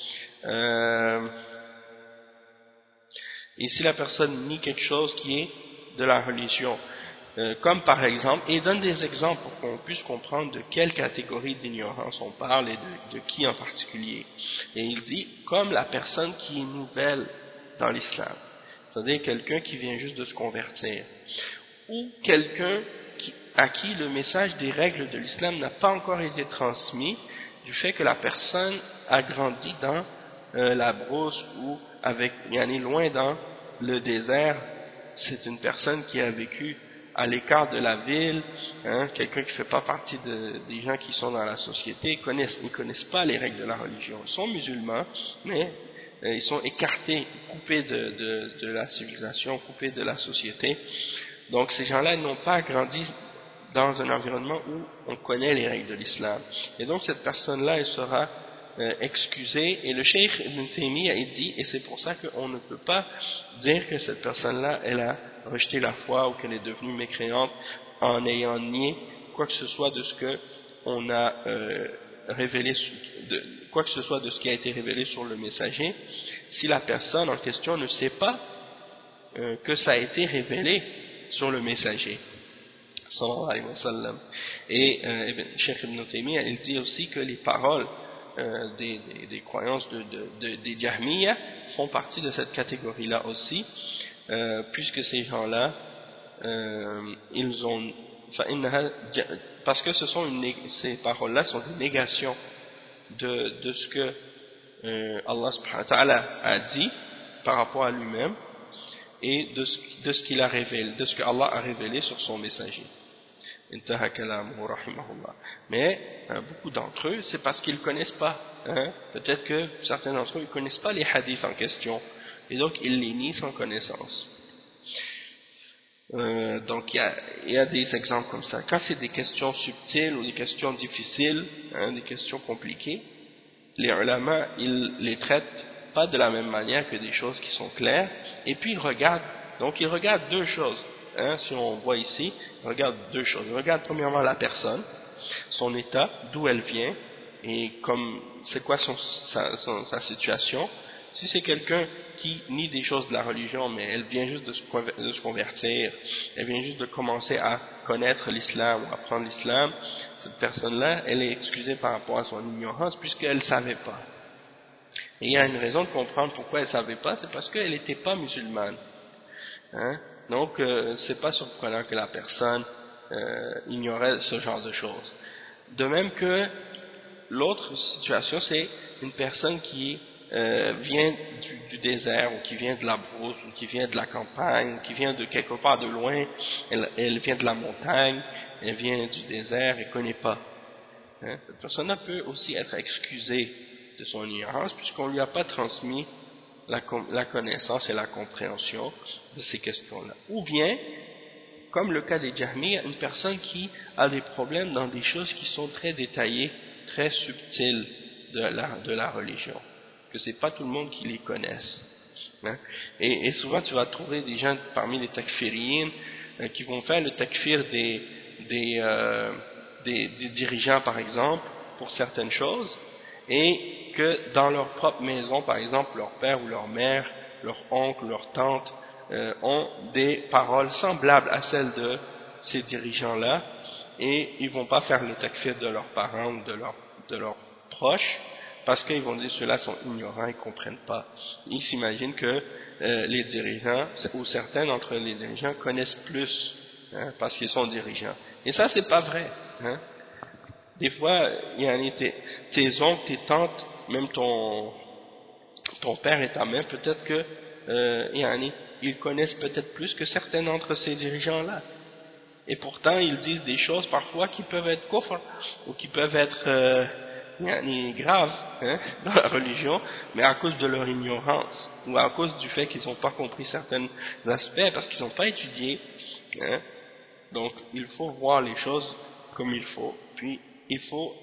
et si la personne nie quelque chose qui est de la religion, comme par exemple, et il donne des exemples pour qu'on puisse comprendre de quelle catégorie d'ignorance on parle et de qui en particulier. Et il dit, comme la personne qui est nouvelle dans l'islam, c'est-à-dire quelqu'un qui vient juste de se convertir, ou quelqu'un à qui le message des règles de l'islam n'a pas encore été transmis, du fait que la personne a grandi dans la brousse ou loin dans le désert. C'est une personne qui a vécu à l'écart de la ville, hein, quelqu'un qui ne fait pas partie des gens qui sont dans la société, ils ne connaissent pas les règles de la religion. Ils sont musulmans, mais ils sont écartés, coupés de la civilisation, coupés de la société. Donc ces gens-là n'ont pas grandi dans un environnement où on connaît les règles de l'islam. Et donc cette personne-là, elle sera excusée. Et le cheikh Ibn Taymiyyah a dit, et c'est pour ça qu'on ne peut pas dire que cette personne-là, elle a rejeté la foi ou qu'elle est devenue mécréante en ayant nié quoi que ce soit de ce que on a révélé, quoi que ce soit de ce qui a été révélé sur le messager, si la personne en question ne sait pas que ça a été révélé sur le messager. Sallallahu alayhi wa sallam. Et Cheikh Ibn Taymiyyah, il dit aussi que les paroles des croyances des Jahmiyyah font partie de cette catégorie-là aussi, puisque ces gens-là, ils ont, parce que ces paroles-là sont des négations de ce que Allah subhanahu wa ta'ala a dit par rapport à lui-même et de ce qu'il a révélé, de ce que Allah a révélé sur son messager. Mais beaucoup d'entre eux, c'est parce qu'ils ne connaissent pas. Hein? Peut-être que certains d'entre eux ne connaissent pas les hadiths en question, et donc ils les nient sans connaissance. Donc il y a des exemples comme ça. Quand c'est des questions subtiles ou des questions difficiles, hein, des questions compliquées, les ulama, ils les traitent pas de la même manière que des choses qui sont claires, et puis ils regardent deux choses. Hein, si on voit ici, ils regardent deux choses. Ils regardent premièrement la personne, son état, d'où elle vient, et c'est quoi sa situation. Si c'est quelqu'un qui nie des choses de la religion, mais elle vient juste de se convertir, elle vient juste de commencer à connaître l'islam ou apprendre l'islam, cette personne-là, elle est excusée par rapport à son ignorance puisqu'elle ne savait pas. Et il y a une raison de comprendre pourquoi elle ne savait pas, c'est parce qu'elle n'était pas musulmane. Hein? Donc, c'est pas surprenant que la personne ignorait ce genre de choses. De même que l'autre situation, c'est une personne qui vient du désert, ou qui vient de la brousse, ou qui vient de la campagne, ou qui vient de quelque part de loin, elle vient de la montagne, elle vient du désert, elle ne connaît pas. Hein? Cette personne-là peut aussi être excusée de son ignorance, puisqu'on ne lui a pas transmis la connaissance et la compréhension de ces questions-là. Ou bien, comme le cas des Jahmiyyah, une personne qui a des problèmes dans des choses qui sont très détaillées, très subtiles de la religion, que c'est pas tout le monde qui les connaisse. Hein? Et souvent tu vas trouver des gens parmi les takfiriyin qui vont faire le takfir des dirigeants par exemple pour certaines choses, et que dans leur propre maison, par exemple, leur père ou leur mère, leur oncle, leur tante ont des paroles semblables à celles de ces dirigeants-là, et ils vont pas faire le takfir de leurs parents ou de leurs proches, parce qu'ils vont dire ceux-là sont ignorants, ils comprennent pas. Ils s'imaginent que les dirigeants, ou certains d'entre les dirigeants connaissent plus, hein, parce qu'ils sont dirigeants. Et ça, c'est pas vrai. Hein. Des fois, tes oncles, tes tantes, même ton père et ta mère, peut-être que ils connaissent peut-être plus que certains d'entre ces dirigeants-là. Et pourtant, ils disent des choses parfois qui peuvent être kufr, ou qui peuvent être graves, hein, dans la religion, mais à cause de leur ignorance, ou à cause du fait qu'ils n'ont pas compris certains aspects, parce qu'ils n'ont pas étudié. Hein. Donc, il faut voir les choses comme il faut, puis il faut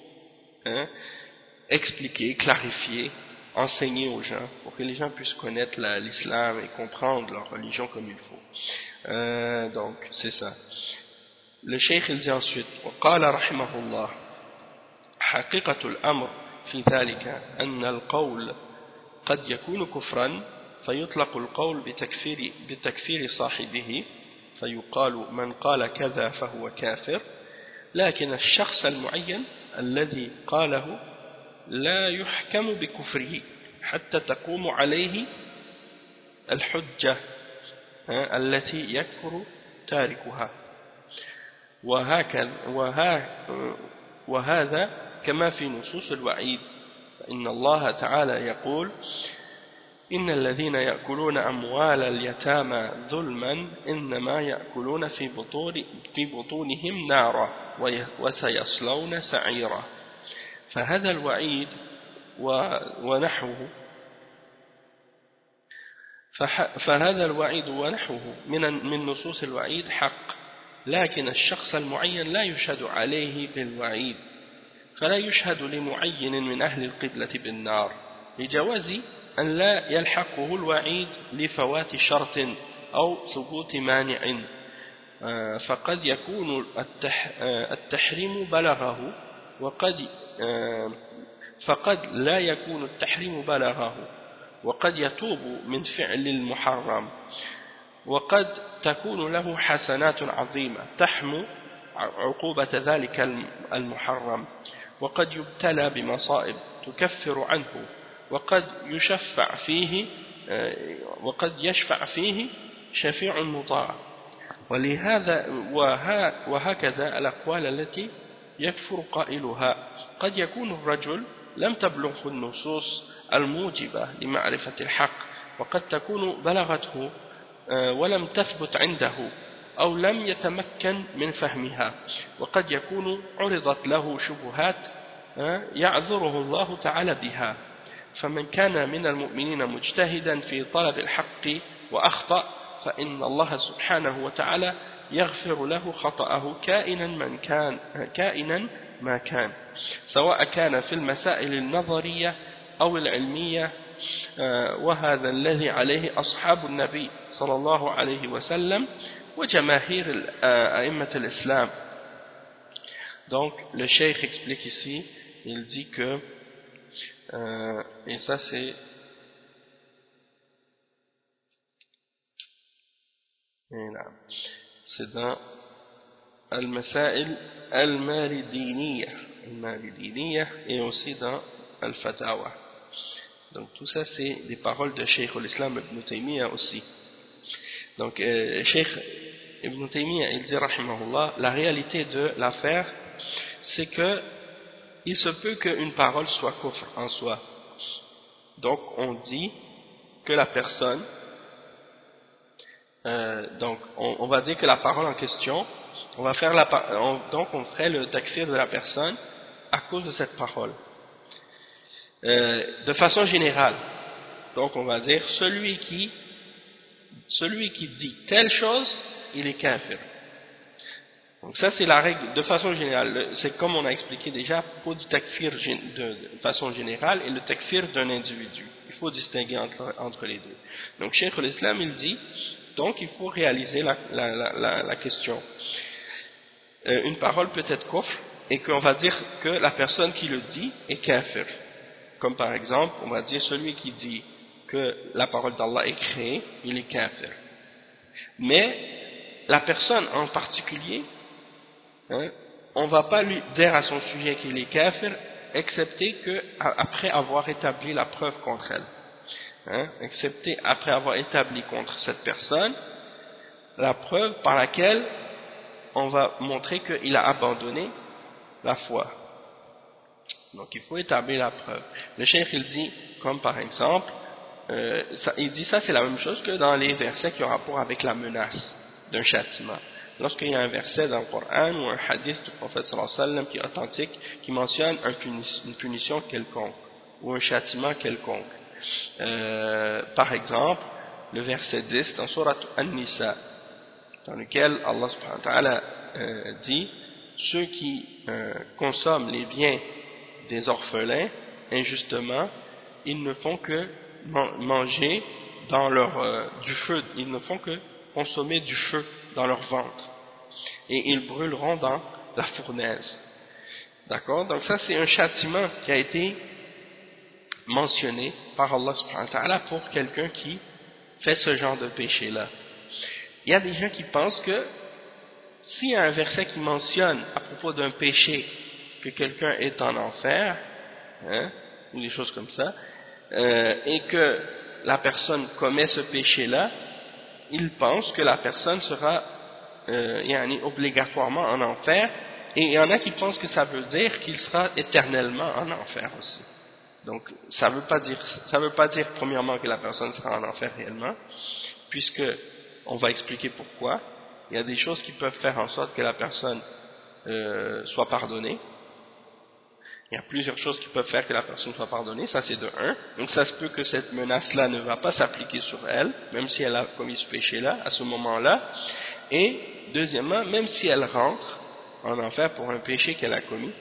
expliquer, clarifier, enseigner aux gens pour que les gens puissent connaître l'islam et comprendre leur religion comme il faut. Donc c'est ça. Le cheikh il dit ensuite وقال رحمه الله حقيقة الأمر في ذلك أن القول قد يكون كفرا فيطلق القول بتكفير صاحبه فيقال من قال كذا فهو كافر لكن الشخص المعين الذي قاله لا يحكم بكفره حتى تقوم عليه الحجة التي يكفر تاركها وهذا كما في نصوص الوعيد فإن الله تعالى يقول إن الذين يأكلون أموال اليتامى ظلما إنما يأكلون في بطونهم نارا وسيصلون سعيرا. فهذا الوعيد ونحوه فهذا الوعيد ونحوه من نصوص الوعيد حق، لكن الشخص المعين لا يشهد عليه بالوعيد، فلا يشهد لمعين من أهل القبلة بالنار لجواز أن لا يلحقه الوعيد لفوات شرط أو ثبوت مانع، فقد يكون التحريم بلغه فقد لا يكون التحريم بلغه، وقد يتوب من فعل المحرم، وقد تكون له حسنات عظيمة تحمو عقوبة ذلك المحرم، وقد يبتلى بمصائب تكفر عنه، وقد يشفع فيه شفيع مطاع. ولهذا وهكذا الأقوال التي يكفر قائلها. قد يكون الرجل لم تبلغه النصوص الموجبة لمعرفة الحق، وقد تكون بلغته ولم تثبت عنده أو لم يتمكن من فهمها، وقد يكون عرضت له شبهات يعذره الله تعالى بها. فمن كان من المؤمنين مجتهدا في طلب الحق وأخطأ فإن الله سبحانه وتعالى يغفر له خطأه كائنا ما كان، سواء كان في المسائل النظرية أو العلمية، وهذا الذي عليه أصحاب النبي صلى الله عليه وسلم وجماهير أئمة الإسلام. Donc le cheikh explique ici, il dit que et ça c'est dans Al-Masail Al-Maridiniya et aussi dans Al-Fatawa. Donc tout ça c'est des paroles de Cheikh al-Islam Ibn Taymiyyah aussi. Donc Cheikh Ibn Taymiyyah il dit rahimahullah, la réalité de l'affaire c'est que il se peut qu'une parole soit kufr en soi. Donc on dit que la personne donc on va dire que la parole en question, on va faire donc on ferait le takfir de la personne à cause de cette parole. De façon générale, donc on va dire celui qui dit telle chose, il est kafir. Donc ça c'est la règle de façon générale. C'est comme on a expliqué déjà pour du takfir de façon générale et le takfir d'un individu. Il faut distinguer entre les deux. Donc Cheikh al-Islam il dit, donc il faut réaliser la question. Une parole peut être kufr et qu'on va dire que la personne qui le dit est kafir. Comme par exemple, on va dire celui qui dit que la parole d'Allah est créée, il est kafir. Mais la personne en particulier, on ne va pas lui dire à son sujet qu'il est kafir, excepté qu'après avoir établi la preuve contre elle. Excepté après avoir établi contre cette personne la preuve par laquelle on va montrer qu'il a abandonné la foi. Donc il faut établir la preuve. Le cheikh il dit, comme par exemple, il dit ça c'est la même chose que dans les versets qui ont rapport avec la menace d'un châtiment. Lorsqu'il y a un verset dans le Coran ou un hadith du prophète sallallahu alayhi wa sallam qui est authentique, qui mentionne une punition quelconque ou un châtiment quelconque. Par exemple, le verset 10 dans Surat An-Nisa, dans lequel Allah subhanahu wa ta'ala dit ceux qui consomment les biens des orphelins injustement, ils ne font que manger dans du feu, ils ne font que consommer du feu dans leur ventre et ils brûleront dans la fournaise. D'accord? Donc ça c'est un châtiment qui a été mentionné par Allah subhanahu wa ta'ala pour quelqu'un qui fait ce genre de péché là. Il y a des gens qui pensent que s'il y a un verset qui mentionne à propos d'un péché que quelqu'un est en enfer, ou des choses comme ça, et que la personne commet ce péché là, ils pensent que la personne sera obligatoirement en enfer, et il y en a qui pensent que ça veut dire qu'il sera éternellement en enfer aussi. Donc ça veut pas dire premièrement que la personne sera en enfer réellement, puisque on va expliquer pourquoi. Il y a des choses qui peuvent faire en sorte que la personne soit pardonnée. Il y a plusieurs choses qui peuvent faire que la personne soit pardonnée, ça c'est de un. Donc ça se peut que cette menace-là ne va pas s'appliquer sur elle, même si elle a commis ce péché-là, à ce moment-là. Et deuxièmement, même si elle rentre en enfer pour un péché qu'elle a commis,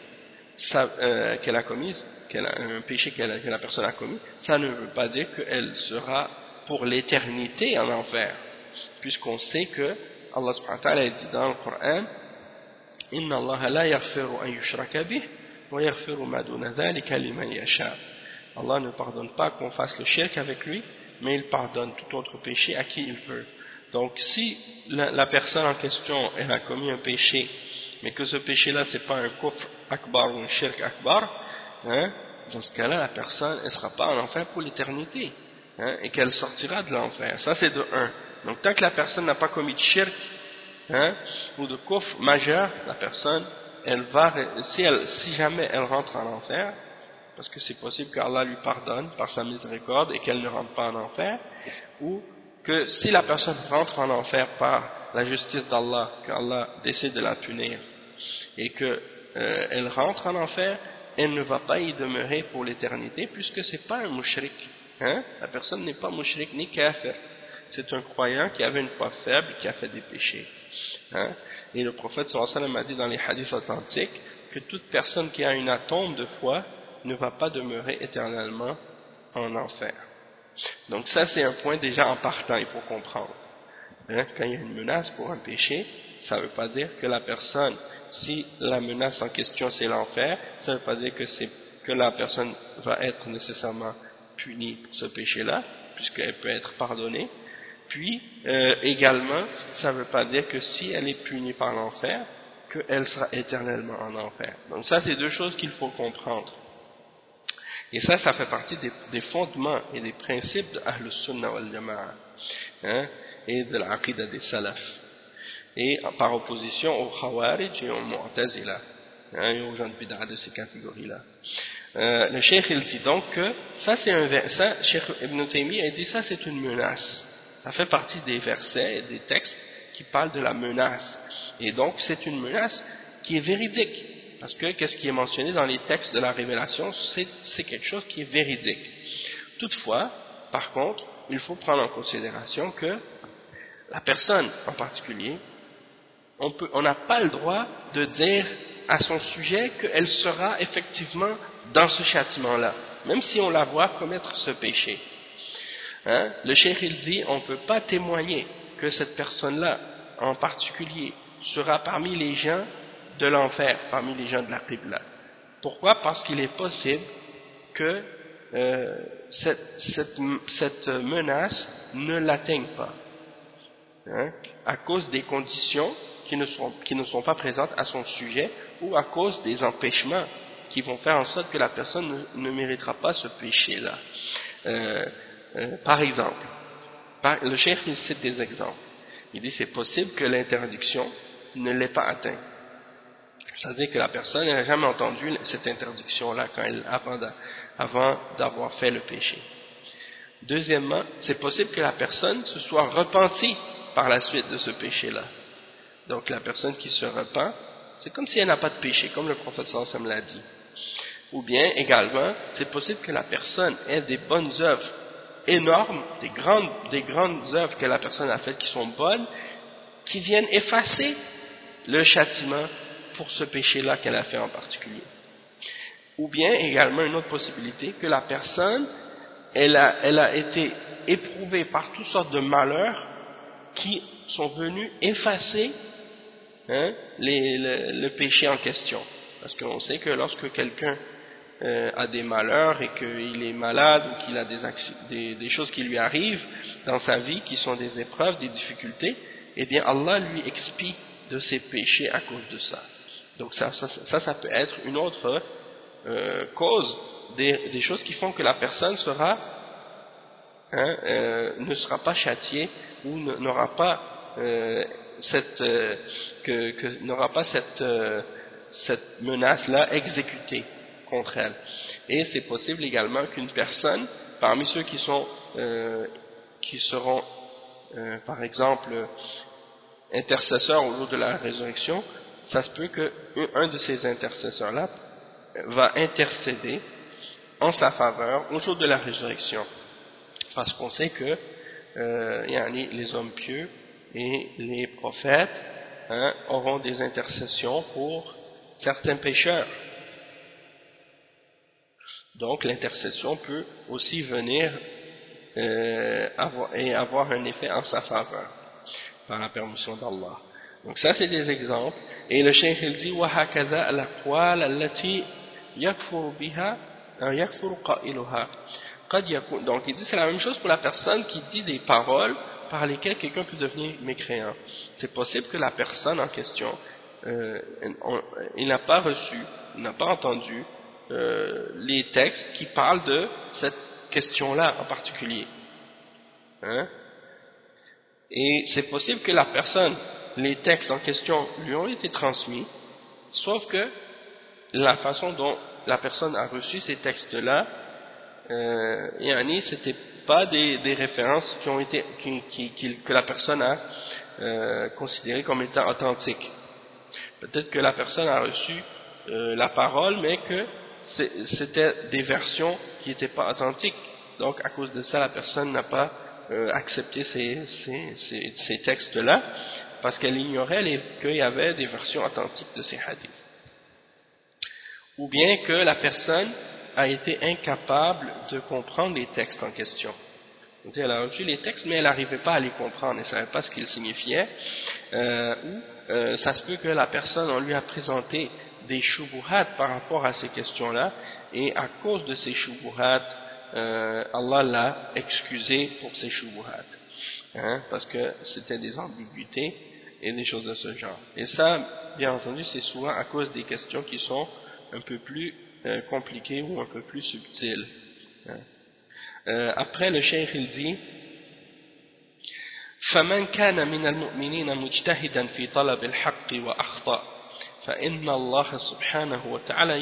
un péché que la personne a commis, ça ne veut pas dire qu'elle sera pour l'éternité en enfer, puisqu'on sait que Allah subhanahu wa ta'ala dit dans le Coran, Inna Allah la yaghfiru an yushraka bih wa yaghfiru ma duna dhalika liman yasha. Allah ne pardonne pas qu'on fasse le shirk avec lui, mais il pardonne tout autre péché à qui il veut. Donc si la personne en question elle a commis un péché, mais que ce péché-là c'est pas un kufr akbar ou un shirk akbar, hein, dans ce cas-là la personne elle sera pas en enfer pour l'éternité, hein, et qu'elle sortira de l'enfer. Ça c'est de un. Donc tant que la personne n'a pas commis de shirk, hein, ou de kufr majeur, la personne elle va, si jamais elle rentre en enfer, parce que c'est possible qu'Allah lui pardonne par sa miséricorde et qu'elle ne rentre pas en enfer, ou que si la personne rentre en enfer par la justice d'Allah, qu'Allah décide de la punir, et qu'elle rentre en enfer, elle ne va pas y demeurer pour l'éternité, puisque c'est pas un mushrik, hein? La personne n'est pas mushrik ni kafir, c'est un croyant qui avait une foi faible, qui a fait des péchés, hein? Et le prophète sallallahu alayhi wa sallam a dit dans les hadiths authentiques que toute personne qui a une atome de foi ne va pas demeurer éternellement en enfer. Donc ça c'est un point déjà en partant, il faut comprendre, hein? Quand il y a une menace pour un péché, ça ne veut pas dire que la personne, si la menace en question c'est l'enfer, ça ne veut pas dire que la personne va être nécessairement punie pour ce péché-là, puisqu'elle peut être pardonnée. Puis également, ça ne veut pas dire que si elle est punie par l'enfer, qu'elle sera éternellement en enfer. Donc ça c'est deux choses qu'il faut comprendre. Et ça fait partie des fondements et des principes de Ahlus Sunnah wal Jama'a, hein, et de l'Aqidah des Salaf. Et par opposition aux Khawarij et aux Mu'tazila, hein, et aux gens de Bid'a de ces catégories-là. Le Cheikh il dit donc que ça Cheikh Ibn Taymiyyah il dit ça c'est une menace. Ça fait partie des versets et des textes qui parlent de la menace. Et donc c'est une menace qui est véridique. Parce que qu'est-ce qui est mentionné dans les textes de la révélation, c'est quelque chose qui est véridique. Toutefois, par contre, il faut prendre en considération que la personne en particulier, on n'a pas le droit de dire à son sujet qu'elle sera effectivement dans ce châtiment-là, même si on la voit commettre ce péché. Hein? Le cheikh il dit, on ne peut pas témoigner que cette personne-là, en particulier, sera parmi les gens de l'enfer, parmi les gens de la Qibla. Pourquoi? Parce qu'il est possible que cette menace ne l'atteigne pas, hein, à cause des conditions qui ne sont pas présentes à son sujet, ou à cause des empêchements qui vont faire en sorte que la personne ne méritera pas ce péché-là. Par exemple, le cheikh il cite des exemples. Il dit c'est possible que l'interdiction ne l'ait pas atteint. C'est-à-dire que la personne n'a jamais entendu cette interdiction-là avant d'avoir fait le péché. Deuxièmement, c'est possible que la personne se soit repentie par la suite de ce péché-là. Donc la personne qui se repent, c'est comme si elle n'a pas de péché, comme le prophète sallallahu alayhi wa sallam l'a dit. Ou bien également, c'est possible que la personne ait des bonnes œuvres énormes, des grandes œuvres que la personne a faites qui sont bonnes, qui viennent effacer le châtiment pour ce péché-là qu'elle a fait en particulier. Ou bien également une autre possibilité, que la personne, elle a été éprouvée par toutes sortes de malheurs qui sont venus effacer, hein, le péché en question. Parce qu'on sait que lorsque quelqu'un a des malheurs et qu'il est malade ou qu'il a des choses qui lui arrivent dans sa vie qui sont des épreuves, des difficultés, eh bien Allah lui expie de ses péchés à cause de ça. Donc ça peut être une autre cause des choses qui font que la personne sera, hein, ne sera pas châtiée ou n'aura pas cette menace-là exécutée contre elle. Et c'est possible également qu'une personne, parmi ceux qui seront par exemple intercesseurs au jour de la résurrection, ça se peut qu'un de ces intercesseurs-là va intercéder en sa faveur au jour de la résurrection. Parce qu'on sait que les hommes pieux et les prophètes auront des intercessions pour certains pécheurs. Donc l'intercession peut aussi venir avoir un effet en sa faveur par la permission d'Allah. Donc ça c'est des exemples. Et le cheikh il dit وَهَكَذَا الْأَقْوَالَ الَّتِي يَكْفُرُ بِهَا يَكْفُرُ قَائِلُهَا قَدْ يَكُونُ. Donc il dit c'est la même chose pour la personne qui dit des paroles par lesquelles quelqu'un peut devenir mécréant. C'est possible que la personne en question il n'a pas reçu, il n'a pas entendu les textes qui parlent de cette question-là en particulier. Et c'est possible que la personne, les textes en question lui ont été transmis, sauf que la façon dont la personne a reçu ces textes-là, c'était pas des références qui ont été, que la personne a considérées comme étant authentiques. Peut-être que la personne a reçu la parole, mais que c'était des versions qui n'étaient pas authentiques. Donc, à cause de ça, la personne n'a pas accepté ces textes-là, parce qu'elle ignorait qu'il y avait des versions authentiques de ces hadiths. Ou bien que la personne a été incapable de comprendre les textes en question. Elle a reçu les textes, mais elle n'arrivait pas à les comprendre, elle ne savait pas ce qu'ils signifiaient. Ou ça se peut que la personne, on lui a présenté des shubuhat par rapport à ces questions-là, et à cause de ces shubuhat, Allah l'a excusé pour ces shubuhat, parce que c'était des ambiguïtés et des choses de ce genre. Et ça, bien entendu, c'est souvent à cause des questions qui sont un peu plus compliquées ou un peu plus subtiles. Après, le cheikh il dit فمن كان من المؤمنين مجتهدا في طلب الحق وأخطأ فإن الله سبحانه وتعالى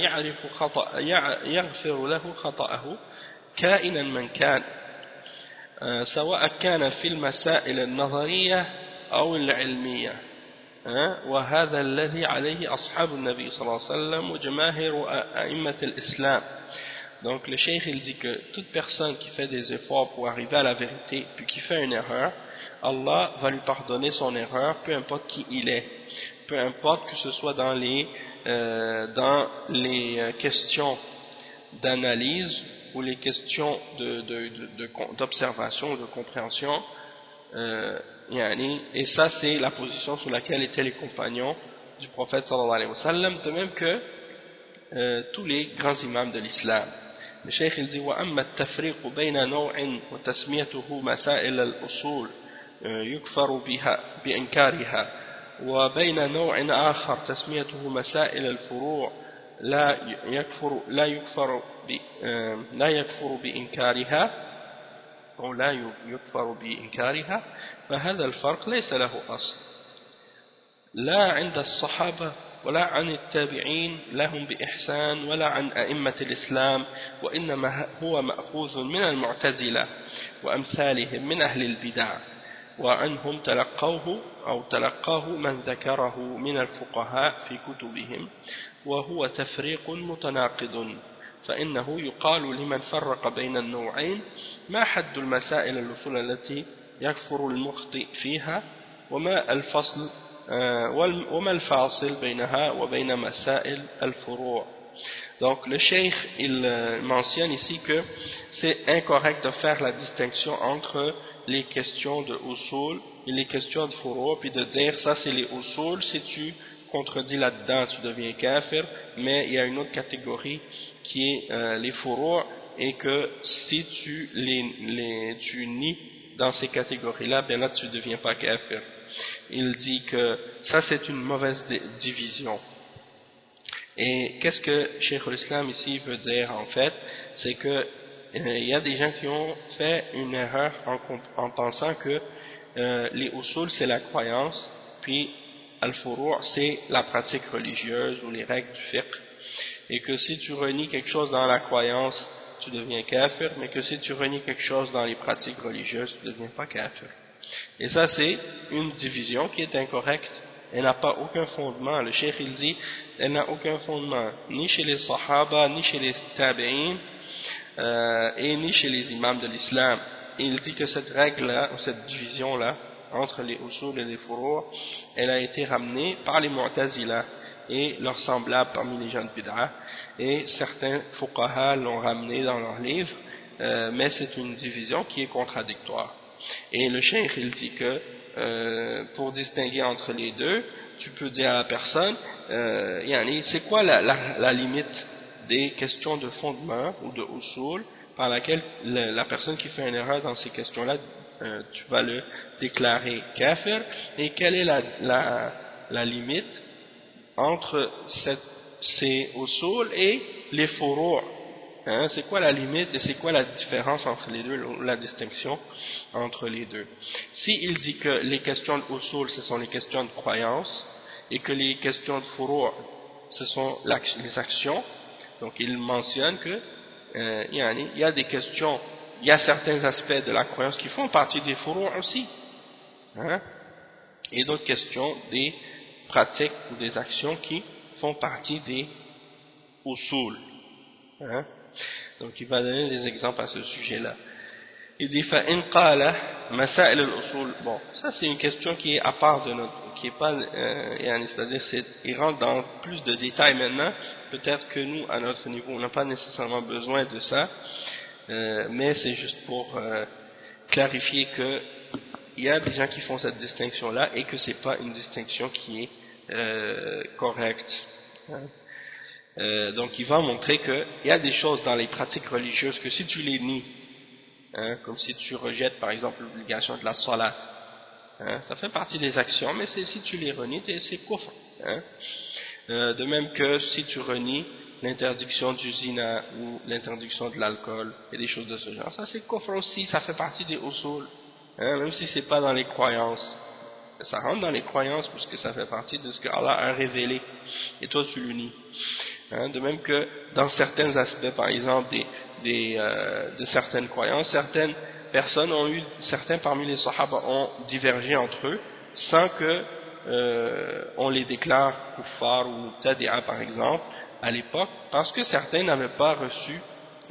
يغفر له خطأه كائنا من كان سواء كان في المسائل النظرية أو العلمية وهذا الذي عليه أصحاب النبي صلى الله عليه وسلم وجماهير أئمة الإسلام. Donc le cheikh il dit que toute personne qui fait des efforts pour arriver à la vérité puis qui fait une erreur, Allah va lui pardonner son erreur, peu importe qui il est, peu importe que ce soit dans les questions d'analyse ou les questions d'observation ou de compréhension, et ça c'est la position sur laquelle étaient les compagnons du prophète sallallahu alayhi wa sallam, de même que tous les grands imams de l'islam. Le cheikh il dit وَأَمَّا التَّفْرِيقُ بَيْنَ نَوْعٍ وَتَسْمِيَتُهُ مَسَائِلَ الْأُصُولِ يكفر بها بإنكارها وبين نوع آخر تسميته مسائل الفروع لا يكفر بإنكارها أو لا يكفر بإنكارها فهذا الفرق ليس له أصل لا عند الصحابة ولا عن التابعين لهم بإحسان ولا عن أئمة الإسلام وإنما هو مأخوذ من المعتزلة وأمثالهم من أهل البدع وعنهم تلقاه من ذكره من الفقهاء في كتبهم وهو تفريق متناقض فإنه يقال لمن فرق بين النوعين ما حد المسائل الأصول التي يكفر المخطئ فيها وما الفاصل بينها وبين مسائل الفروع. Donc le cheikh il mentionne ici que c'est incorrect de faire la distinction entre les questions de usul et les questions de furu', puis de dire ça c'est les usul, si tu contredis là-dedans tu deviens kafir, mais il y a une autre catégorie qui est les furu', et que si tu tu nies dans ces catégories-là, bien là tu ne deviens pas kafir. Il dit que ça c'est une mauvaise division. Et qu'est-ce que Cheikh al-Islam ici veut dire en fait? C'est que il y a des gens qui ont fait une erreur en pensant que les usul c'est la croyance, puis al-furu' c'est la pratique religieuse ou les règles du fiqh. et que si tu renies quelque chose dans la croyance, tu deviens kafir, mais que si tu renies quelque chose dans les pratiques religieuses, tu ne deviens pas kafir. Et ça, c'est une division qui est incorrecte. Elle n'a pas aucun fondement. Le cheikh, il dit, elle n'a aucun fondement, ni chez les sahaba, ni chez les tabi'in, et ni chez les imams de l'islam. Et il dit que cette règle-là, ou cette division-là, entre les usul et les furu', elle a été ramenée par les mu'tazila et leurs semblables parmi les gens de bid'ah, et certains fuqaha l'ont ramenée dans leurs livres, mais c'est une division qui est contradictoire. Et le cheikh, il dit que pour distinguer entre les deux, tu peux dire à la personne, c'est quoi la limite des questions de fondement ou de usul par laquelle la personne qui fait une erreur dans ces questions-là, tu vas le déclarer kafir, et quelle est la limite entre ces usul et les furu', c'est quoi la limite et c'est quoi la différence entre les deux, la distinction entre les deux. Si il dit que les questions de usul ce sont les questions de croyance et que les questions de furu' ce sont les actions, donc il mentionne que il y a des questions, il y a certains aspects de la croyance qui font partie des furu' aussi, et d'autres questions des pratiques ou des actions qui font partie des usul. Donc il va donner des exemples à ce sujet-là. Il dit فَإِنْ قَالَ مَسَائِلُ الْأُصُولِ. Bon, ça c'est une question qui est à part de notre, qui est pas, c'est-à-dire il rentre dans plus de détails maintenant. Peut-être que nous, à notre niveau, on n'a pas nécessairement besoin de ça, mais c'est juste pour clarifier que il y a des gens qui font cette distinction-là et que c'est pas une distinction qui est correcte. Donc il va montrer qu'il y a des choses dans les pratiques religieuses que si tu les nies, comme si tu rejettes par exemple l'obligation de la salat, ça fait partie des actions, mais si tu les renies, c'est kufr. De même que si tu renies l'interdiction du zina ou l'interdiction de l'alcool et des choses de ce genre, ça c'est kufr aussi, ça fait partie des usul, même si c'est pas dans les croyances. Ça rentre dans les croyances puisque ça fait partie de ce que Allah a révélé et toi tu le nies. De même que dans certains aspects, par exemple de certaines croyances, certaines personnes certains parmi les sahaba ont divergé entre eux sans que on les déclare kuffar ou tadi'a par exemple à l'époque, parce que certains n'avaient pas reçu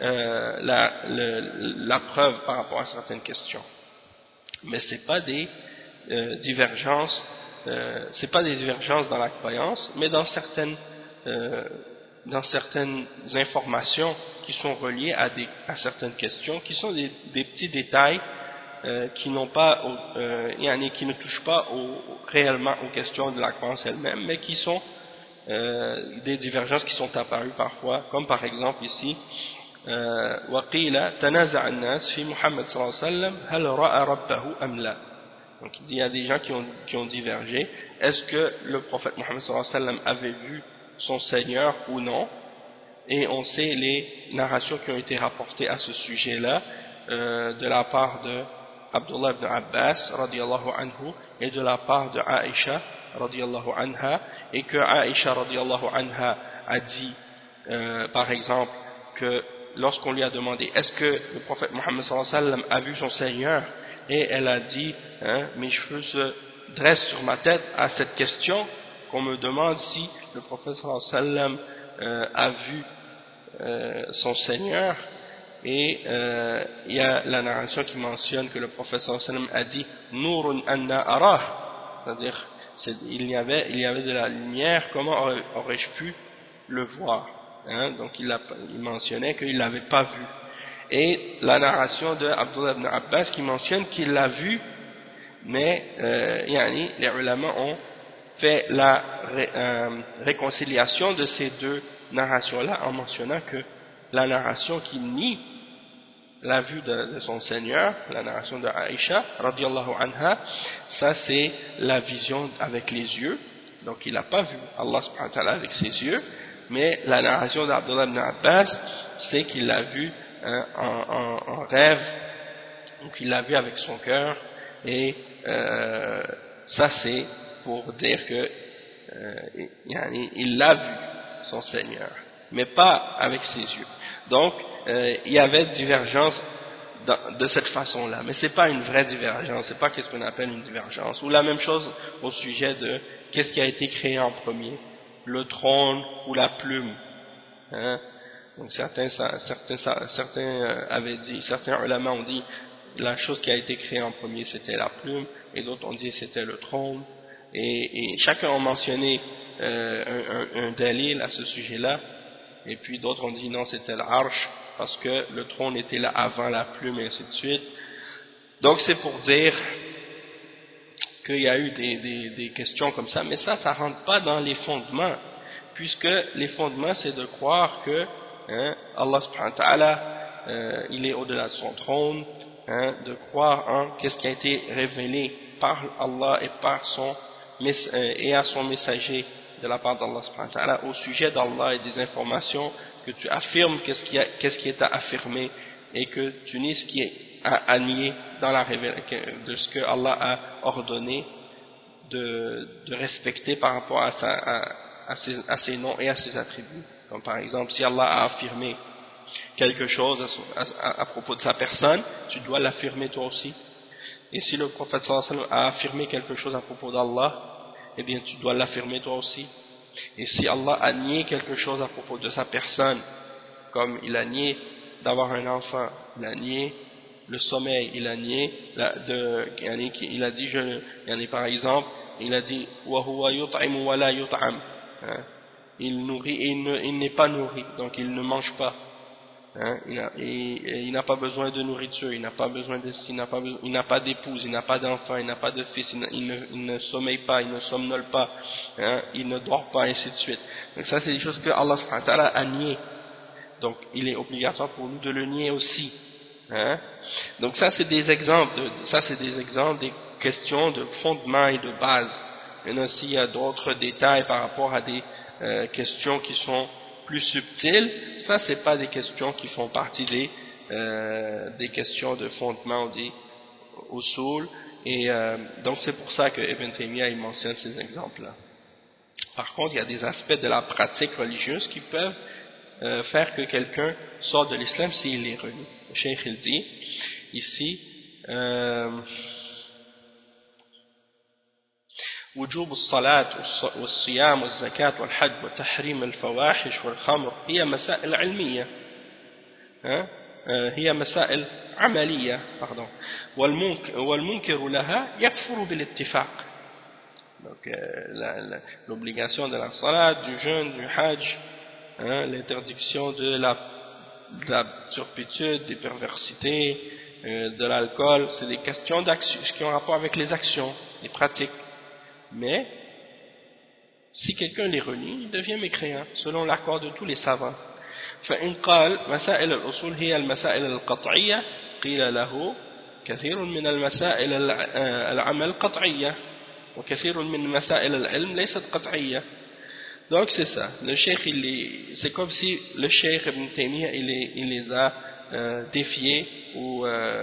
la preuve par rapport à certaines questions. Mais c'est pas des divergences, c'est pas des divergences dans la croyance, mais dans certaines informations qui sont reliées à certaines questions, qui sont des petits détails qui n'ont pas, qui ne touchent pas réellement aux questions de la croyance elle-même, mais qui sont des divergences qui sont apparues parfois, comme par exemple ici, وَقِيلَ تَنَازَعَ النَّاسِ فِي مُحَمَّدٍ صلى الله عليه وسلم هَلْ رَأَى رَبَّهُ أَمْ لَا. Donc il dit, il y a des gens qui ont divergé. Est-ce que le prophète Mohammed sallallahu alayhi wa sallam avait vu son Seigneur ou non? Et on sait les narrations qui ont été rapportées à ce sujet-là de la part de Abdullah ibn Abbas radiyallahu anhu et de la part de Aïcha radiyallahu anha, et que Aïcha radiyallahu anha a dit par exemple que lorsqu'on lui a demandé est-ce que le prophète Mohammed sallallahu alayhi wa sallam a vu son Seigneur, et elle a dit mes cheveux se dressent sur ma tête à cette question qu'on me demande si le prophète sallallahu alayhi wa sallam a vu son Seigneur. Et il y a la narration qui mentionne que le prophète sallallahu alayhi wa sallam a dit Nurun anna arah, c'est-à-dire il y avait de la lumière, comment aurais-je pu le voir, donc il mentionnait qu'il ne l'avait pas vu. Et la narration de Abdullah ibn Abbas qui mentionne qu'il l'a vu, mais les ulama ont fait la réconciliation de ces deux narrations-là en mentionnant que la narration qui nie la vue de son Seigneur, la narration de Aïcha radiyallahu anha, ça c'est la vision avec les yeux, donc il n'a pas vu Allah subhanahu wa ta'ala avec ses yeux, mais la narration d'Abdullah ibn Abbas c'est qu'il l'a vu en rêve, donc il l'a vu avec son cœur, et ça c'est pour dire que il l'a vu son Seigneur. mais pas avec ses yeux. Donc, il y avait divergence de cette façon-là, mais c'est pas une vraie divergence, c'est pas ce qu'on appelle une divergence. Ou la même chose au sujet de qu'est-ce qui a été créé en premier, le trône ou la plume. Hein? Donc certains avaient dit, certains ulama ont dit la chose qui a été créée en premier c'était la plume, et d'autres ont dit c'était le trône, et chacun a mentionné un dalil à ce sujet-là, et puis d'autres ont dit non c'était l'arche, parce que le trône était là avant la plume et ainsi de suite. Donc c'est pour dire qu'il y a eu des questions comme ça, mais ça rentre pas dans les fondements, puisque les fondements c'est de croire que Allah subhanahu wa ta'ala il est au-delà de son trône, de croire en qu'est-ce qui a été révélé par Allah et par et à son messager de la part d'Allah subhanahu wa ta'ala au sujet d'Allah, et des informations que tu affirmes qu'est-ce qui est à affirmer, et que tu nies ce qui est à nier dans la révélation de ce que Allah a ordonné de respecter par rapport à ses noms et à ses attributs. Comme par exemple, si Allah a affirmé quelque chose à propos de sa personne, tu dois l'affirmer toi aussi. Et si le prophète sallallahu alayhi wa sallam a affirmé quelque chose à propos d'Allah, eh bien tu dois l'affirmer toi aussi. Et si Allah a nié quelque chose à propos de sa personne, comme il a nié d'avoir un enfant, il a nié le sommeil, il a nié il a dit par exemple, il a dit wa huwa yut'imu wa la yut'am, il nourrit et il n'est pas nourri, donc il ne mange pas. Il n'a pas besoin de nourriture, il n'a pas besoin il n'a pas d'épouse, il n'a pas d'enfant, il n'a pas de fils, il ne sommeille pas, il ne somnole pas, il ne dort pas, ainsi de suite. Donc ça c'est des choses que Allah subhanahu wa ta'ala a nié. Donc il est obligatoire pour nous de le nier aussi. Donc ça c'est des exemples, des questions de fondement et de base. Et ainsi il y a d'autres détails par rapport à des questions qui sont plus subtiles. Ça c'est pas des questions qui font partie des questions de fondement ou des usul, et donc c'est pour ça que Ibn Taymiyyah il mentionne ces exemples-là. Par contre, il y a des aspects de la pratique religieuse qui peuvent faire que quelqu'un sort de l'islam s'il est renié. Le cheikh il dit ici وجوب الصلاة والصيام والزكاة والحج وتحريم الفواحش والخمر هي مسائل علمية هي مسائل عملية والمنكر لها يكفر بالاتفاق. Donc l'obligation de la salat, du jeûne, du hajj, l'interdiction de la turpitude, des perversités, de l'alcool, c'est des questions d'action qui ont rapport avec les actions, les pratiques. Mais si quelqu'un les renie, il devient mécréant selon l'accord de tous les savants. فإن قال مسائل الأصول هي المسائل القطعية قيل له كثير من المسائل العمل قطعية وكثير من مسائل العلم ليست قطعية. Donc c'est ça, le cheikh c'est comme si le cheikh Ibn Taymiyyah il les a défiés, ou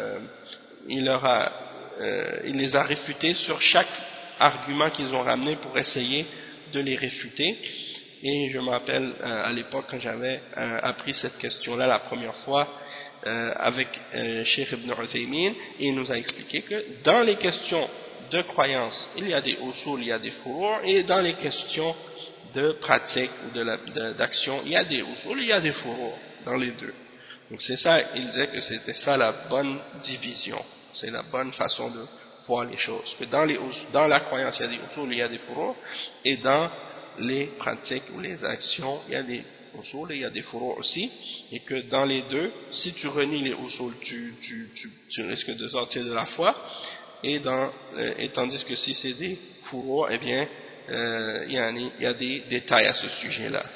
il les a réfutés sur chaque argument qu'ils ont ramené pour essayer de les réfuter. Et je me rappelle à l'époque quand j'avais appris cette question-là la première fois avec Cheikh Ibn Uthaymin, et il nous a expliqué que dans les questions de croyance il y a des usul, il y a des furu', et dans les questions de pratique ou d'action il y a des usul, il y a des furu' dans les deux. Donc c'est ça, il disait que c'était ça la bonne division, c'est la bonne façon de voir les choses, que dans la croyance il y a des usul, il y a des furu', et dans les pratiques ou les actions il y a des usul et il y a des furu' aussi, et que dans les deux, si tu renies les usul, tu risques de sortir de la foi, et tandis que si c'est des furu', eh bien il y a des détails à ce sujet-là.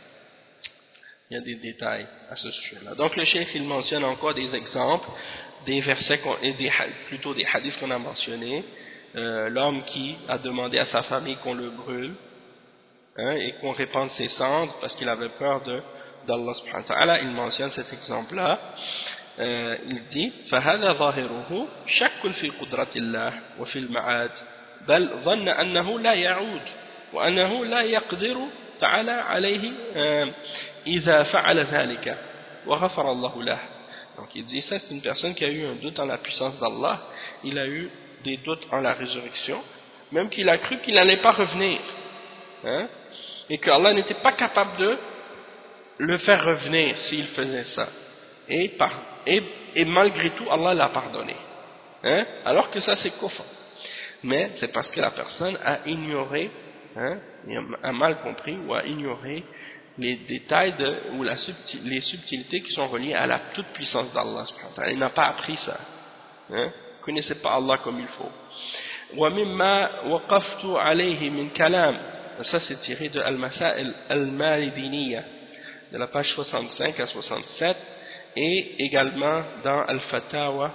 Il y a des détails à ce sujet-là. Donc le cheikh il mentionne encore des exemples, des versets et plutôt des hadiths qu'on a mentionnés. L'homme qui a demandé à sa famille qu'on le brûle, et qu'on répande ses cendres parce qu'il avait peur d'Allah subhanahu wa ta'ala. Il mentionne cet exemple-là. Il dit فَهَذَا ظَاهِرُهُ شَكٌّ فِي قُدْرَةِ اللَّهِ وَفِي الْمَعَادِ بَلْ ظَنَّ أَنَّهُ لَا يَعُودُ وَأَنَّهُ لَا يَقْدِرُ تعالى عليه إذا فعل ذلك وغفر الله له. Donc il dit ça, c'est une personne qui a eu un doute en la puissance d'Allah, il a eu des doutes en la résurrection, même qu'il a cru qu'il n'allait pas revenir, hein, et qu'Allah n'était pas capable de le faire revenir s'il faisait ça. Et malgré tout, Allah l'a pardonné. Hein, alors que ça c'est kufr. Mais c'est parce que la personne a ignoré, hein, a mal compris ou a ignoré les détails ou les subtilités qui sont reliées à la toute puissance d'Allah. Il n'a pas appris ça. Hein, ne connaissait pas Allah comme il faut. وَمِمَّا وَقَفْتُ عَلَيْهِ مِنْ كَلَامٍ. Ça c'est tiré de Al-Masail Al-Maridiniya, de la page 65 à 67, et également dans Al-Fatawa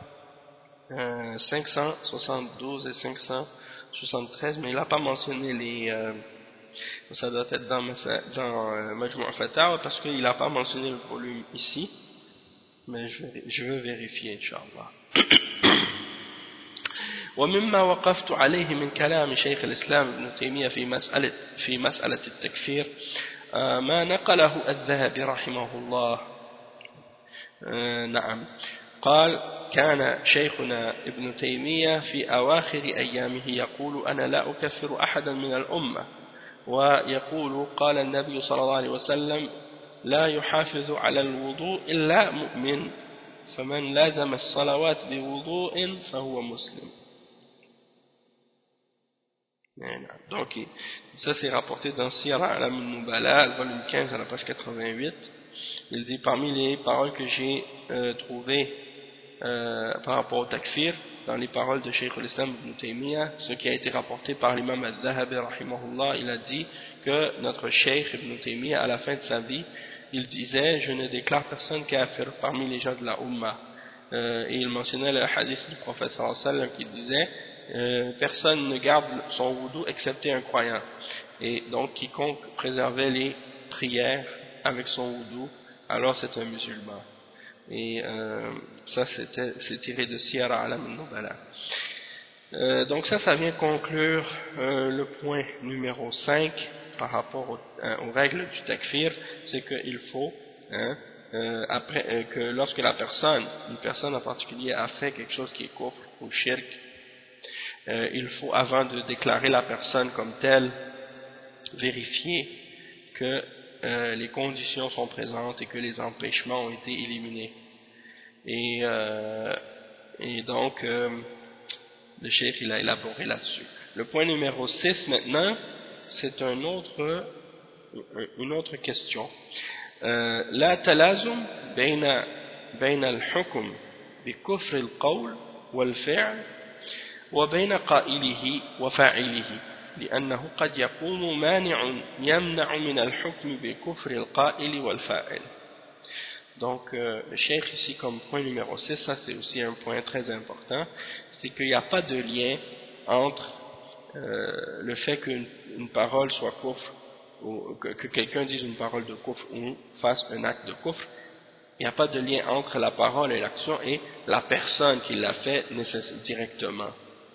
572 et 573, mais il n'a pas mentionné ça doit être dans Majmu' al-Fatawa, parce qu'il n'a pas mentionné le volume ici, mais je vais vérifier Inch'Allah. ومما وقفت عليه من كلام شيخ الإسلام ابن تيمية في مسألة التكفير ما نقله الذهبي رحمه الله. نعم، قال: كان شيخنا ابن تيمية في أواخر أيامه يقول: أنا لا أكفر أحدا من الأمة، ويقول: قال النبي صلى الله عليه وسلم: لا يحافظ على الوضوء إلا مؤمن، فمن لازم الصلوات بوضوء فهو مسلم. Donc ça c'est rapporté dans Siyar A'lam al-Nubala, volume 15 à la page 88. Il dit: parmi les paroles que j'ai trouvées par rapport au takfir, dans les paroles de Cheikh al-Islam ibn Taymiyyah, ce qui a été rapporté par l'imam al-Dhahabi rahimahullah, il a dit que notre Cheikh ibn Taymiyyah, à la fin de sa vie, il disait: je ne déclare personne kafir parmi les gens de la Ummah. Et il mentionnait le hadith du prophète sallallahu alayhi wa sallam qui disait: personne ne garde son wudu excepté un croyant. Et donc quiconque préservait les prières avec son wudu, alors c'est un musulman. Et ça c'est tiré de Siyar A'lam al-Nubala. Donc ça vient conclure le point numéro 5 par rapport aux règles du takfir. C'est qu'il faut que lorsque une personne en particulier a fait quelque chose qui est kufr ou shirk, il faut, avant de déclarer la personne comme telle, vérifier que les conditions sont présentes et que les empêchements ont été éliminés. Et donc le cheikh il a élaboré là-dessus. Le point numéro 6 maintenant, c'est une autre question. لا تلازم بين الحكم بكفر القول والفعل وبين قائله وفاعله، لأنه قد يكون مانع يمنع من الحكم بكفر القائل والفاعل. Donc le cheikh ici comme point numéro 6, ça c'est aussi un point très important, c'est qu'il n'y a pas de lien entre le fait qu'une parole soit kufr, ou que quelqu'un dise une parole de kufr ou fasse un acte de kufr. Il n'y a pas de lien entre la parole et l'action et la personne qui l'a fait directement.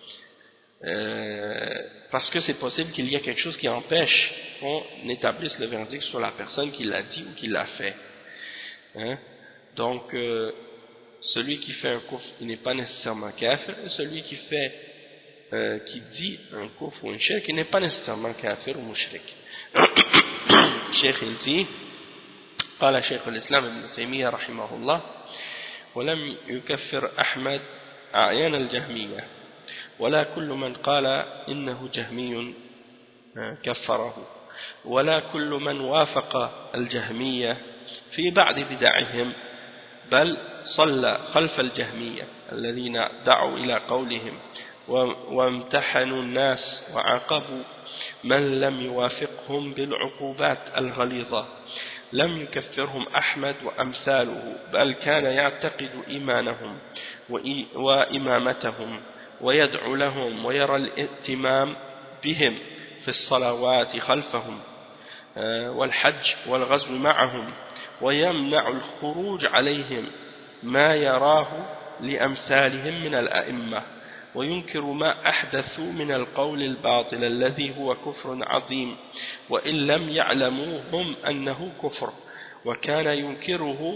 Parce que c'est possible qu'il y ait quelque chose qui empêche qu'on établisse le verdict sur la personne qui l'a dit ou qui l'a fait. Hein? Donc celui qui fait un kufr, il n'est pas nécessairement kafir, et celui qui dit un kufr ou un shirk, il n'est pas nécessairement kafir ou mushrik. Cheikh il dit: قال شيخ الإسلام ابن تيمية رحمه الله: ولم يكفر أحمد أعيان الجهمية، ولا كل من قال إنه جهمي كفره، ولا كل من وافق الجهمية في بعض بدعهم، بل صلى خلف الجهمية الذين دعوا إلى قولهم وامتحنوا الناس وعاقبوا من لم يوافقهم بالعقوبات الغليظة. لم يكفرهم أحمد وأمثاله، بل كان يعتقد إيمانهم وإمامتهم ويدعو لهم ويرى الائتمام بهم في الصلوات خلفهم والحج والغزو معهم، ويمنع الخروج عليهم ما يراه لأمثالهم من الأئمة، وينكر ما أحدثوا من القول الباطل الذي هو كفر عظيم وإن لم يعلموا هم أنه كفر وكان ينكره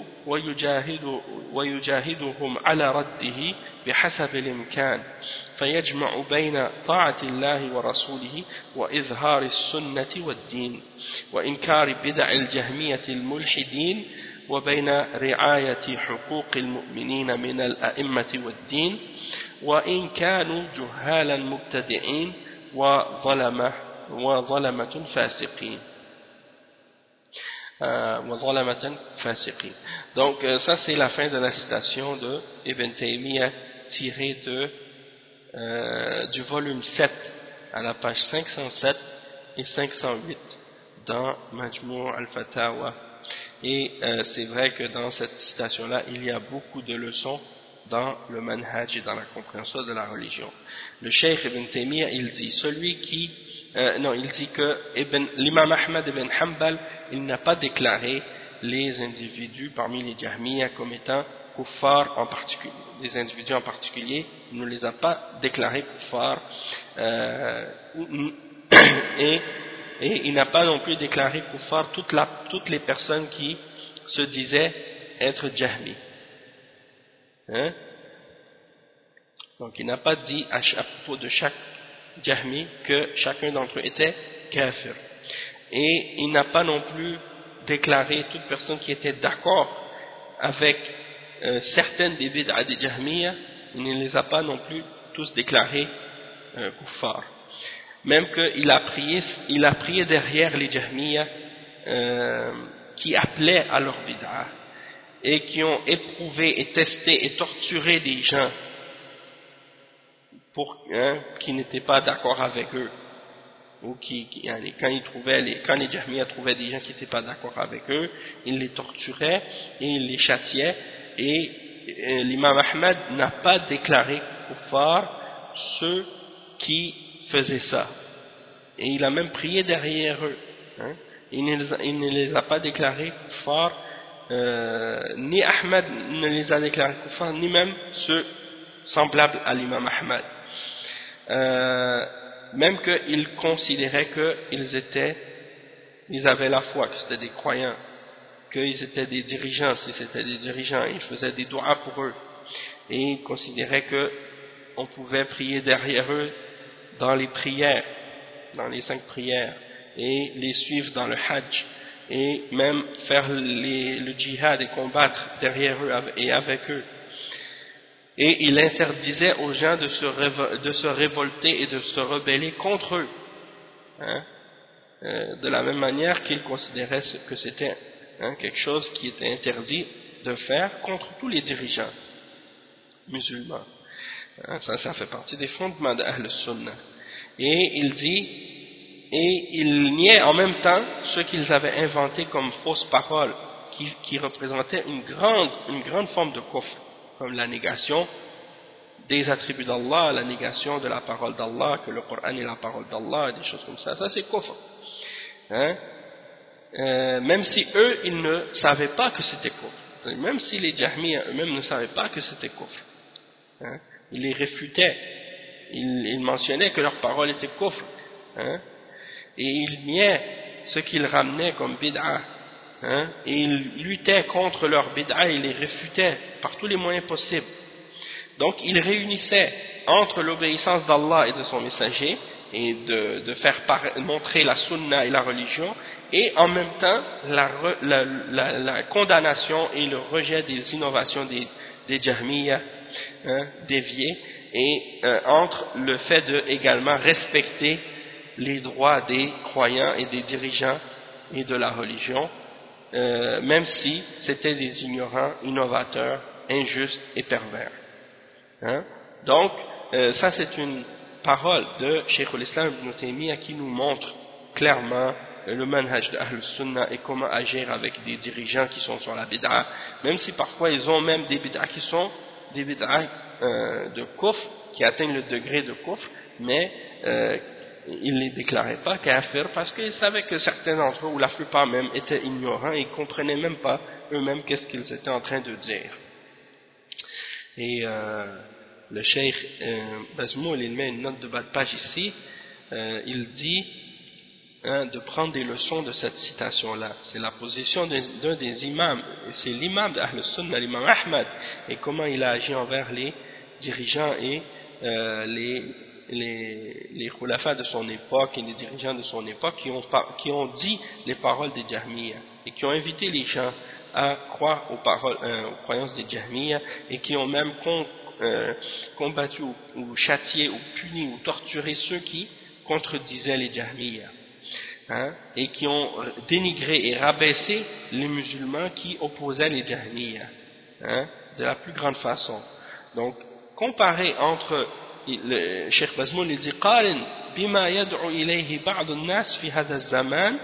ويجاهدهم على رده بحسب الإمكان فيجمع بين طاعة الله ورسوله وإظهار السنة والدين وإنكار بدع الجهمية الملحدين وبين رعاية حقوق المؤمنين من الأئمة والدين وإن كانوا جهالا مبتدعين وظلمة فاسقين. Donc ça c'est la fin de la citation de Ibn Taymiyyah tirée du volume 7 à la page 507 et 508 dans Majmou' al-Fatawa. Et c'est vrai que dans cette citation-là, il y a beaucoup de leçons dans le manhaj et dans la compréhension de la religion. Le Cheikh Ibn Taymiyyah, il dit, il dit que l'imam Ahmad ibn Hanbal, il n'a pas déclaré les individus parmi les Jahmiyyah comme étant kuffar en particulier. Les individus en particulier, il ne les a pas déclarés kuffar et il n'a pas non plus déclaré kuffar toutes les personnes qui se disaient être Jahmi. Hein? Donc il n'a pas dit à propos de chaque Jahmi que chacun d'entre eux était kafir. Et il n'a pas non plus déclaré toute personne qui était d'accord avec certaines des bid'a des Jahmiyyah, il ne les a pas non plus tous déclarés kuffar. Même qu'il a prié derrière les Jahmiyyah qui appelaient à leur bid'a et qui ont éprouvé et testé et torturé des gens qui n'étaient pas d'accord avec eux, ou quand les Jahmiyyah trouvaient des gens qui n'étaient pas d'accord avec eux, ils les torturaient et ils les châtiaient, et l'imam Ahmad n'a pas déclaré kuffar ceux qui faisaient ça, et il a même prié derrière eux, il ne les a pas déclarés kuffar, ni Ahmad ne les a déclarés kuffar, ni même ceux semblables à l'imam Ahmad. Même qu'ils considéraient qu'ils avaient la foi, que c'était des croyants, qu'ils étaient des dirigeants, si c'était des dirigeants, ils faisaient des doigts pour eux, et ils considéraient qu'on pouvait prier derrière eux dans les prières, dans les 5 prières, et les suivre dans le hajj, et même faire le djihad et combattre derrière eux et avec eux. Et il interdisait aux gens de se révolter et de se rebeller contre eux, de la même manière qu'il considérait que c'était quelque chose qui était interdit de faire contre tous les dirigeants musulmans. Ça fait partie des fondements de Ahl Sunnah. Et il dit, et il niait en même temps ce qu'ils avaient inventé comme fausses paroles qui représentaient une grande forme de kufr, comme la négation des attributs d'Allah, la négation de la parole d'Allah, que le Coran est la parole d'Allah, des choses comme ça c'est kufr. Même si eux, ils ne savaient pas que c'était kufr. Même si les Jahmiyyah eux-mêmes ne savaient pas que c'était kufr. Ils les réfutaient. Ils mentionnaient que leur parole était kufr. Et ils niaient ce qu'ils ramenaient comme bid'a. Et ils luttaient contre leur bid'a, ils les réfutaient par tous les moyens possibles. Donc ils réunissaient entre l'obéissance d'Allah et de son messager et de faire montrer la sunna et la religion, et en même temps la condamnation et le rejet des innovations des Jahmiyyah déviés, et entre le fait de également respecter les droits des croyants et des dirigeants et de la religion, même si c'était des ignorants, innovateurs, injustes et pervers. Donc ça c'est une parole de Cheikh al-Islam Ibn Taymiyyah qui nous montre clairement le manhaj de Ahl Sunnah et comment agir avec des dirigeants qui sont sur la bid'a, même si parfois ils ont même des bid'a qui sont des bid'a de kufr, qui atteignent le degré de kufr, mais ils ne les déclaraient pas kafir parce qu'ils savaient que certains d'entre eux, ou la plupart même, étaient ignorants et ils ne comprenaient même pas eux-mêmes qu'est-ce qu'ils étaient en train de dire. Et le cheikh Bazmoul, il met une note de bas de page ici, il dit de prendre des leçons de cette citation-là. C'est la position d'un des imams, c'est l'imam d'Ahl Sunnah, l'imam Ahmad, et comment il a agi envers les dirigeants et les khulafas de son époque et les dirigeants de son époque qui ont dit les paroles des Jahmiyyah et qui ont invité les gens à croire aux croyances des Jahmiyyah et qui ont même combattu ou châtié ou puni ou torturé ceux qui contredisaient les Jahmiyyah, et qui ont dénigré et rabaissé les musulmans qui opposaient les Jahmiyyah, de la plus grande façon. Donc comparer entre le Cheikh Bazmoul, il dit قارن بما يدعو إليه بعض الناس في هذا الزمان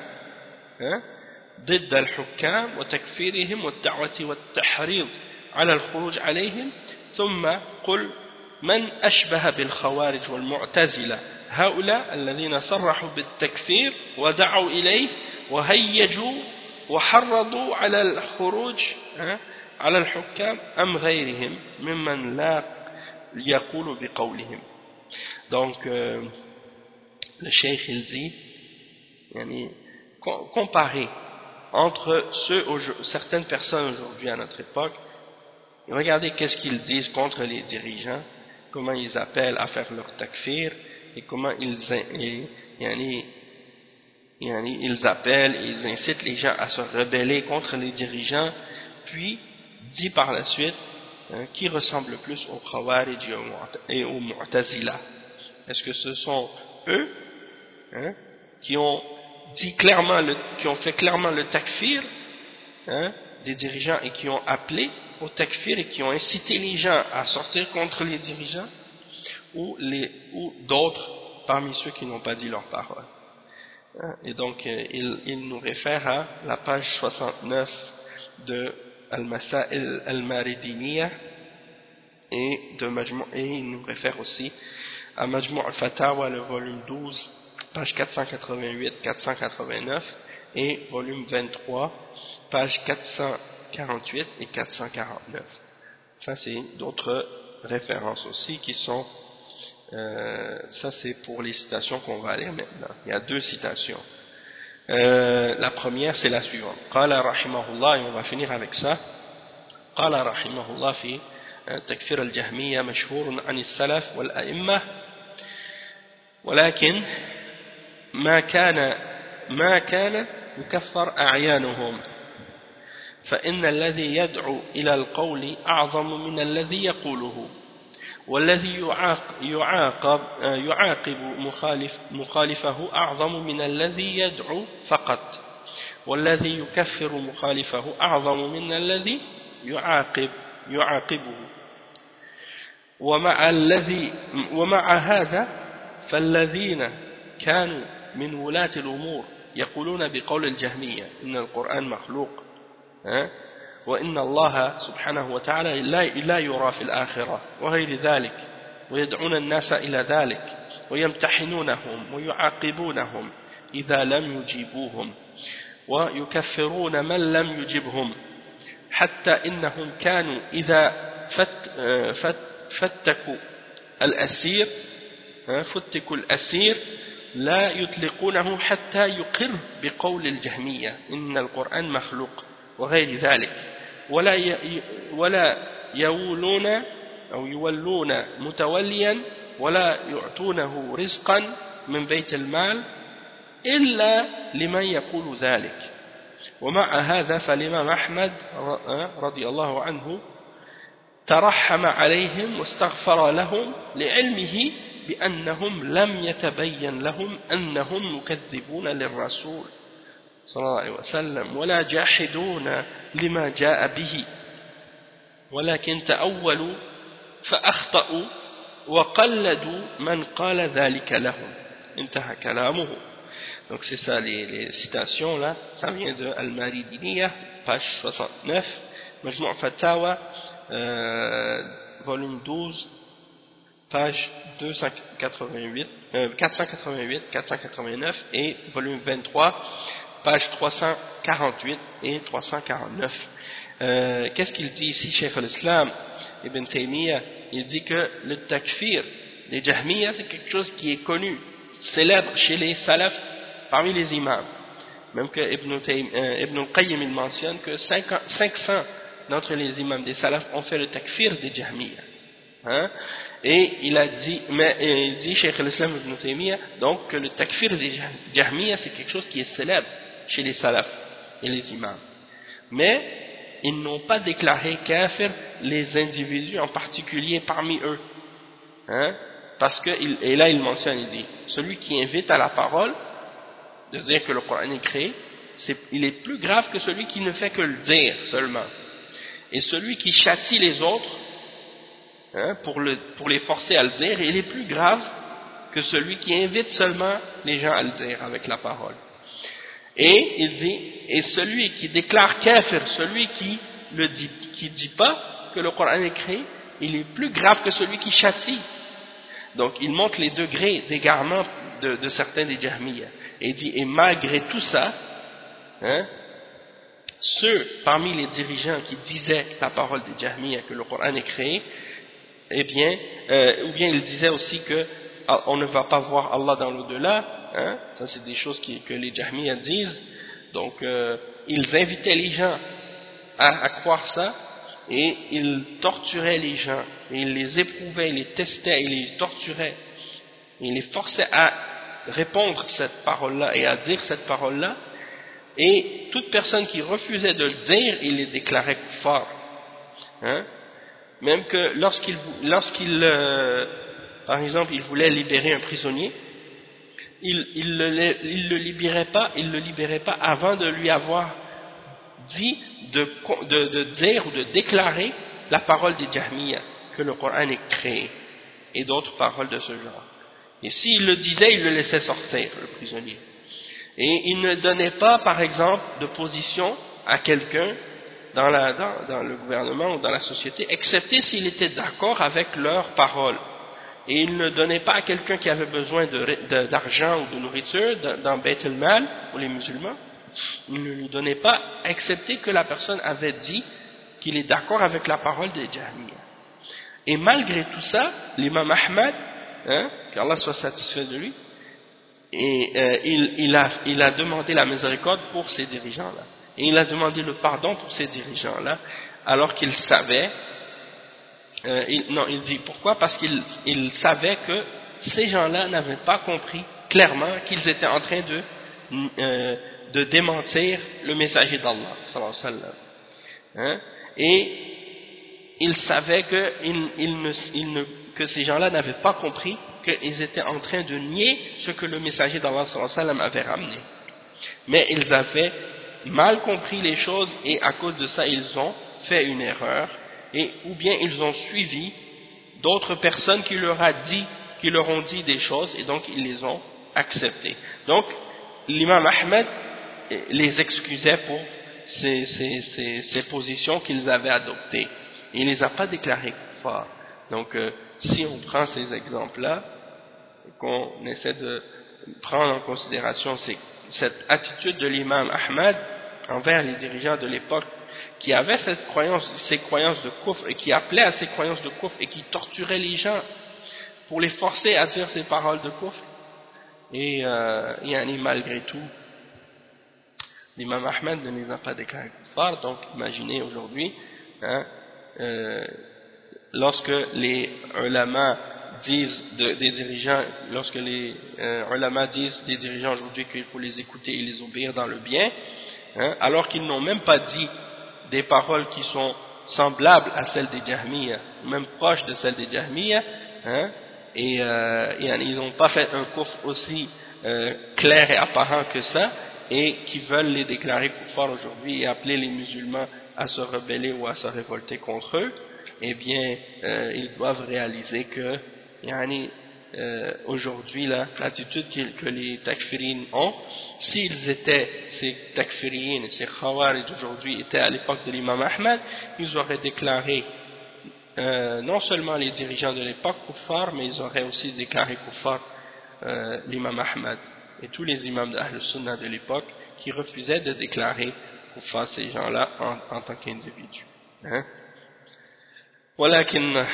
ضد الحكام وتكفيرهم والدعوة والتحريض على الخروج عليهم ثم قل من أشبه بالخوارج والمعتزلة هؤلاء الذين صرحوا بالتكفير ودعوا إليه وهيجوا وحرضوا على الخروج على الحكام أم غيرهم ممن لا يقول بقولهم. Donc le cheikh il dit comparer entre certaines personnes aujourd'hui à notre époque, regardez qu'est-ce qu'ils disent contre les dirigeants, comment ils appellent à faire leur takfir et comment ils appellent et ils incitent les gens à se rebeller contre les dirigeants, puis dit par la suite qui ressemble le plus aux Khawarij et aux Mu'tazila. Est-ce que ce sont eux qui ont dit clairement qui ont fait clairement le takfir des dirigeants et qui ont appelé au takfir et qui ont incité les gens à sortir contre les dirigeants, ou d'autres parmi ceux qui n'ont pas dit leurs paroles? Et donc il nous réfère à la page 69 de Al-Masail al-Maridiniya et il nous réfère aussi à Majmou' al-Fatawa, le volume 12, page 488-489 et volume 23, page 448 et 449. Ça c'est d'autres références aussi qui sont ça c'est pour les citations qu'on va lire maintenant. Il y a deux citations. La première c'est la suivante. Qala rahimahullah, et on va finir avec ça. Qala rahimahullah fi تكفير الجهمية مشهور عن السلف والأئمة ولكن ما كان يكفر أعيانهم فإن الذي يدعو إلى القول أعظم من الذي يقوله والذي يعاقب مخالفه أعظم من الذي يدعو فقط والذي يكفر مخالفه أعظم من الذي يعاقبه ومع هذا فالذين كانوا من ولاة الأمور يقولون بقول الجهمية إن القرآن مخلوق وإن الله سبحانه وتعالى لا يرى في الآخرة وغير ذلك ويدعون الناس إلى ذلك ويمتحنونهم ويعاقبونهم إذا لم يجيبوهم ويكفرون من لم يجبهم حتى إنهم كانوا إذا فتكوا الأسير لا يطلقونه حتى يقر بقول الجهمية إن القرآن مخلوق وغير ذلك ولا يولون أو يولون متوليا ولا يعطونه رزقا من بيت المال إلا لمن يقول ذلك ومع هذا فالإمام أحمد رضي الله عنه ترحم عليهم واستغفر لهم لعلمه بأنهم لم يتبين لهم أنهم مكذبون للرسول صلى الله عليه وسلم ولا جاحدون لما جاء به ولكن تأولوا فأخطأوا وقلدوا من قال ذلك لهم انتهى كلامه. Donc c'est ça les citations là, ça vient de Al-Maridiniya, page 69, Majmou' Fatawa, volume 12, page 488, 489 et volume 23, page 348 et 349. Qu'est-ce qu'il dit ici, Cheikh al-Islam Ibn Taymiyyah? Il dit que le takfir des Jahmiyyah, c'est quelque chose qui est connu, célèbre chez les salafs parmi les imams. Même que Ibn al-Qayyim il mentionne que 500 d'entre les imams des salafs ont fait le takfir des Jahmiyyah. Hein? Et il a dit, il dit Cheikh al-Islam Ibn Taymiyyah, donc que le takfir des Jahmiyyah c'est quelque chose qui est célèbre chez les salafs et les imams. Mais ils n'ont pas déclaré kafir les individus en particulier parmi eux. Hein? Parce que, et là il mentionne, il dit, celui qui invite à la parole, de dire que le Coran est créé, il est plus grave que celui qui ne fait que le dire seulement. Et celui qui châtie les autres, hein, pour les forcer à le dire, il est plus grave que celui qui invite seulement les gens à le dire avec la parole. Et il dit, et celui qui déclare kafir, celui qui dit pas que le Coran est créé, il est plus grave que celui qui châtie. Donc il montre les degrés d'égarement de certains des Jahmiyyah. Et il dit, et malgré tout ça, hein, ceux parmi les dirigeants qui disaient la parole des Jahmiyyah que le Coran est créé, eh bien, ou bien ils disaient aussi que on ne va pas voir Allah dans l'au-delà, hein, ça c'est des choses que les Jahmiyyah disent. Donc ils invitaient les gens à croire ça, et ils torturaient les gens, et ils les éprouvaient, ils les testaient, ils les torturaient, ils les forçaient à répondre cette parole-là et à dire cette parole-là, et toute personne qui refusait de le dire, il les déclarait kuffar. Hein? Même que lorsqu'il par exemple, il voulait libérer un prisonnier, il le libérait pas avant de lui avoir dit de dire ou de déclarer la parole des Jahmiyyah, que le Coran est créé, et d'autres paroles de ce genre. Et s'il le disait, il le laissait sortir, le prisonnier. Et il ne donnait pas, par exemple, de position à quelqu'un dans le gouvernement ou dans la société, excepté s'il était d'accord avec leurs paroles. Et il ne donnait pas à quelqu'un qui avait besoin d'argent ou de nourriture dans Beit al-Mal, pour les musulmans, il ne lui donnait pas, excepté que la personne avait dit qu'il est d'accord avec la parole des Jahmiyyah. Et malgré tout ça, l'imam Ahmad, hein, qu'Allah soit satisfait de lui, et il a demandé la miséricorde pour ces dirigeants-là. Et il a demandé le pardon pour ces dirigeants-là, alors qu'il savait, il dit pourquoi? Parce qu'il savait que ces gens-là n'avaient pas compris clairement qu'ils étaient en train de démentir le messager d'Allah, sallallahu alayhi wa sallam. Hein? Et il savait que ces gens-là n'avaient pas compris qu'ils étaient en train de nier ce que le messager d'Allah sallallahu alayhi wa sallam avait ramené. Mais ils avaient mal compris les choses, et à cause de ça ils ont fait une erreur, ou bien ils ont suivi d'autres personnes qui leur ont dit des choses, et donc ils les ont acceptées. Donc l'imam Ahmed les excusait pour ces positions qu'ils avaient adoptées. Il ne les a pas déclarées kuffar. Donc si on prend ces exemples-là, qu'on essaie de prendre en considération cette attitude de l'imam Ahmad envers les dirigeants de l'époque, qui avaient ces croyances de kufr, et qui appelaient à ces croyances de kufr, et qui torturaient les gens pour les forcer à dire ces paroles de kufr, et malgré tout l'imam Ahmad ne les a pas déclarés kuffar. Donc imaginez aujourd'hui, hein, lorsque les ulama disent des dirigeants, lorsque les ulama disent des dirigeants aujourd'hui qu'il faut les écouter et les obéir dans le bien, hein, alors qu'ils n'ont même pas dit des paroles qui sont semblables à celles des Jahmiyyah, même proches de celles des Jahmiyyah, hein, et ils n'ont pas fait un kufr aussi clair et apparent que ça, et qui veulent les déclarer kuffar aujourd'hui et appeler les musulmans à se rebeller ou à se révolter contre eux, eh bien ils doivent réaliser que aujourd'hui l'attitude que les takfirines ont, s'ils étaient ces takfirines et ces khawarij aujourd'hui étaient à l'époque de l'imam Ahmad, ils auraient déclaré non seulement les dirigeants de l'époque kuffar, mais ils auraient aussi déclaré kuffar l'imam Ahmad et tous les imams d'Ahl Sunnah de l'époque qui refusaient de déclarer kuffar ces gens-là en tant qu'individus. Hein? ولكن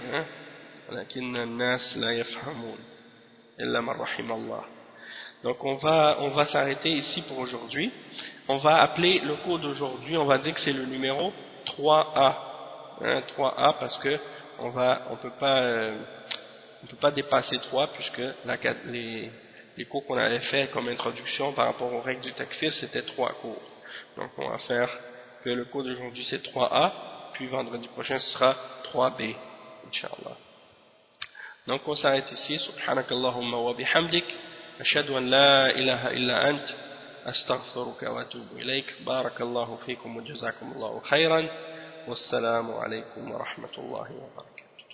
الناس لا يفهمون إلا من رحم الله. Donc on va s'arrêter ici pour aujourd'hui. On va appeler le cours d'aujourd'hui, on va dire que c'est le numéro 3A. 3A parce que on peut pas dépasser 3 puisque les cours qu'on avait fait comme introduction par rapport aux règles du takfir, c'était 3 cours. Donc on va faire que le cours d'aujourd'hui c'est 3A, puis vendredi prochain ce sera 3B, Inch'Allah. Donc on s'arrête ici. Subhanakallahumma wa bihamdik. Ashhadu an la ilaha illa ant. Astaghfiruka wa atubu ilayk. Barakallahu fikum wa jazakumullahu khayran. Wassalamu alaykum wa rahmatullahi wa barakatuh.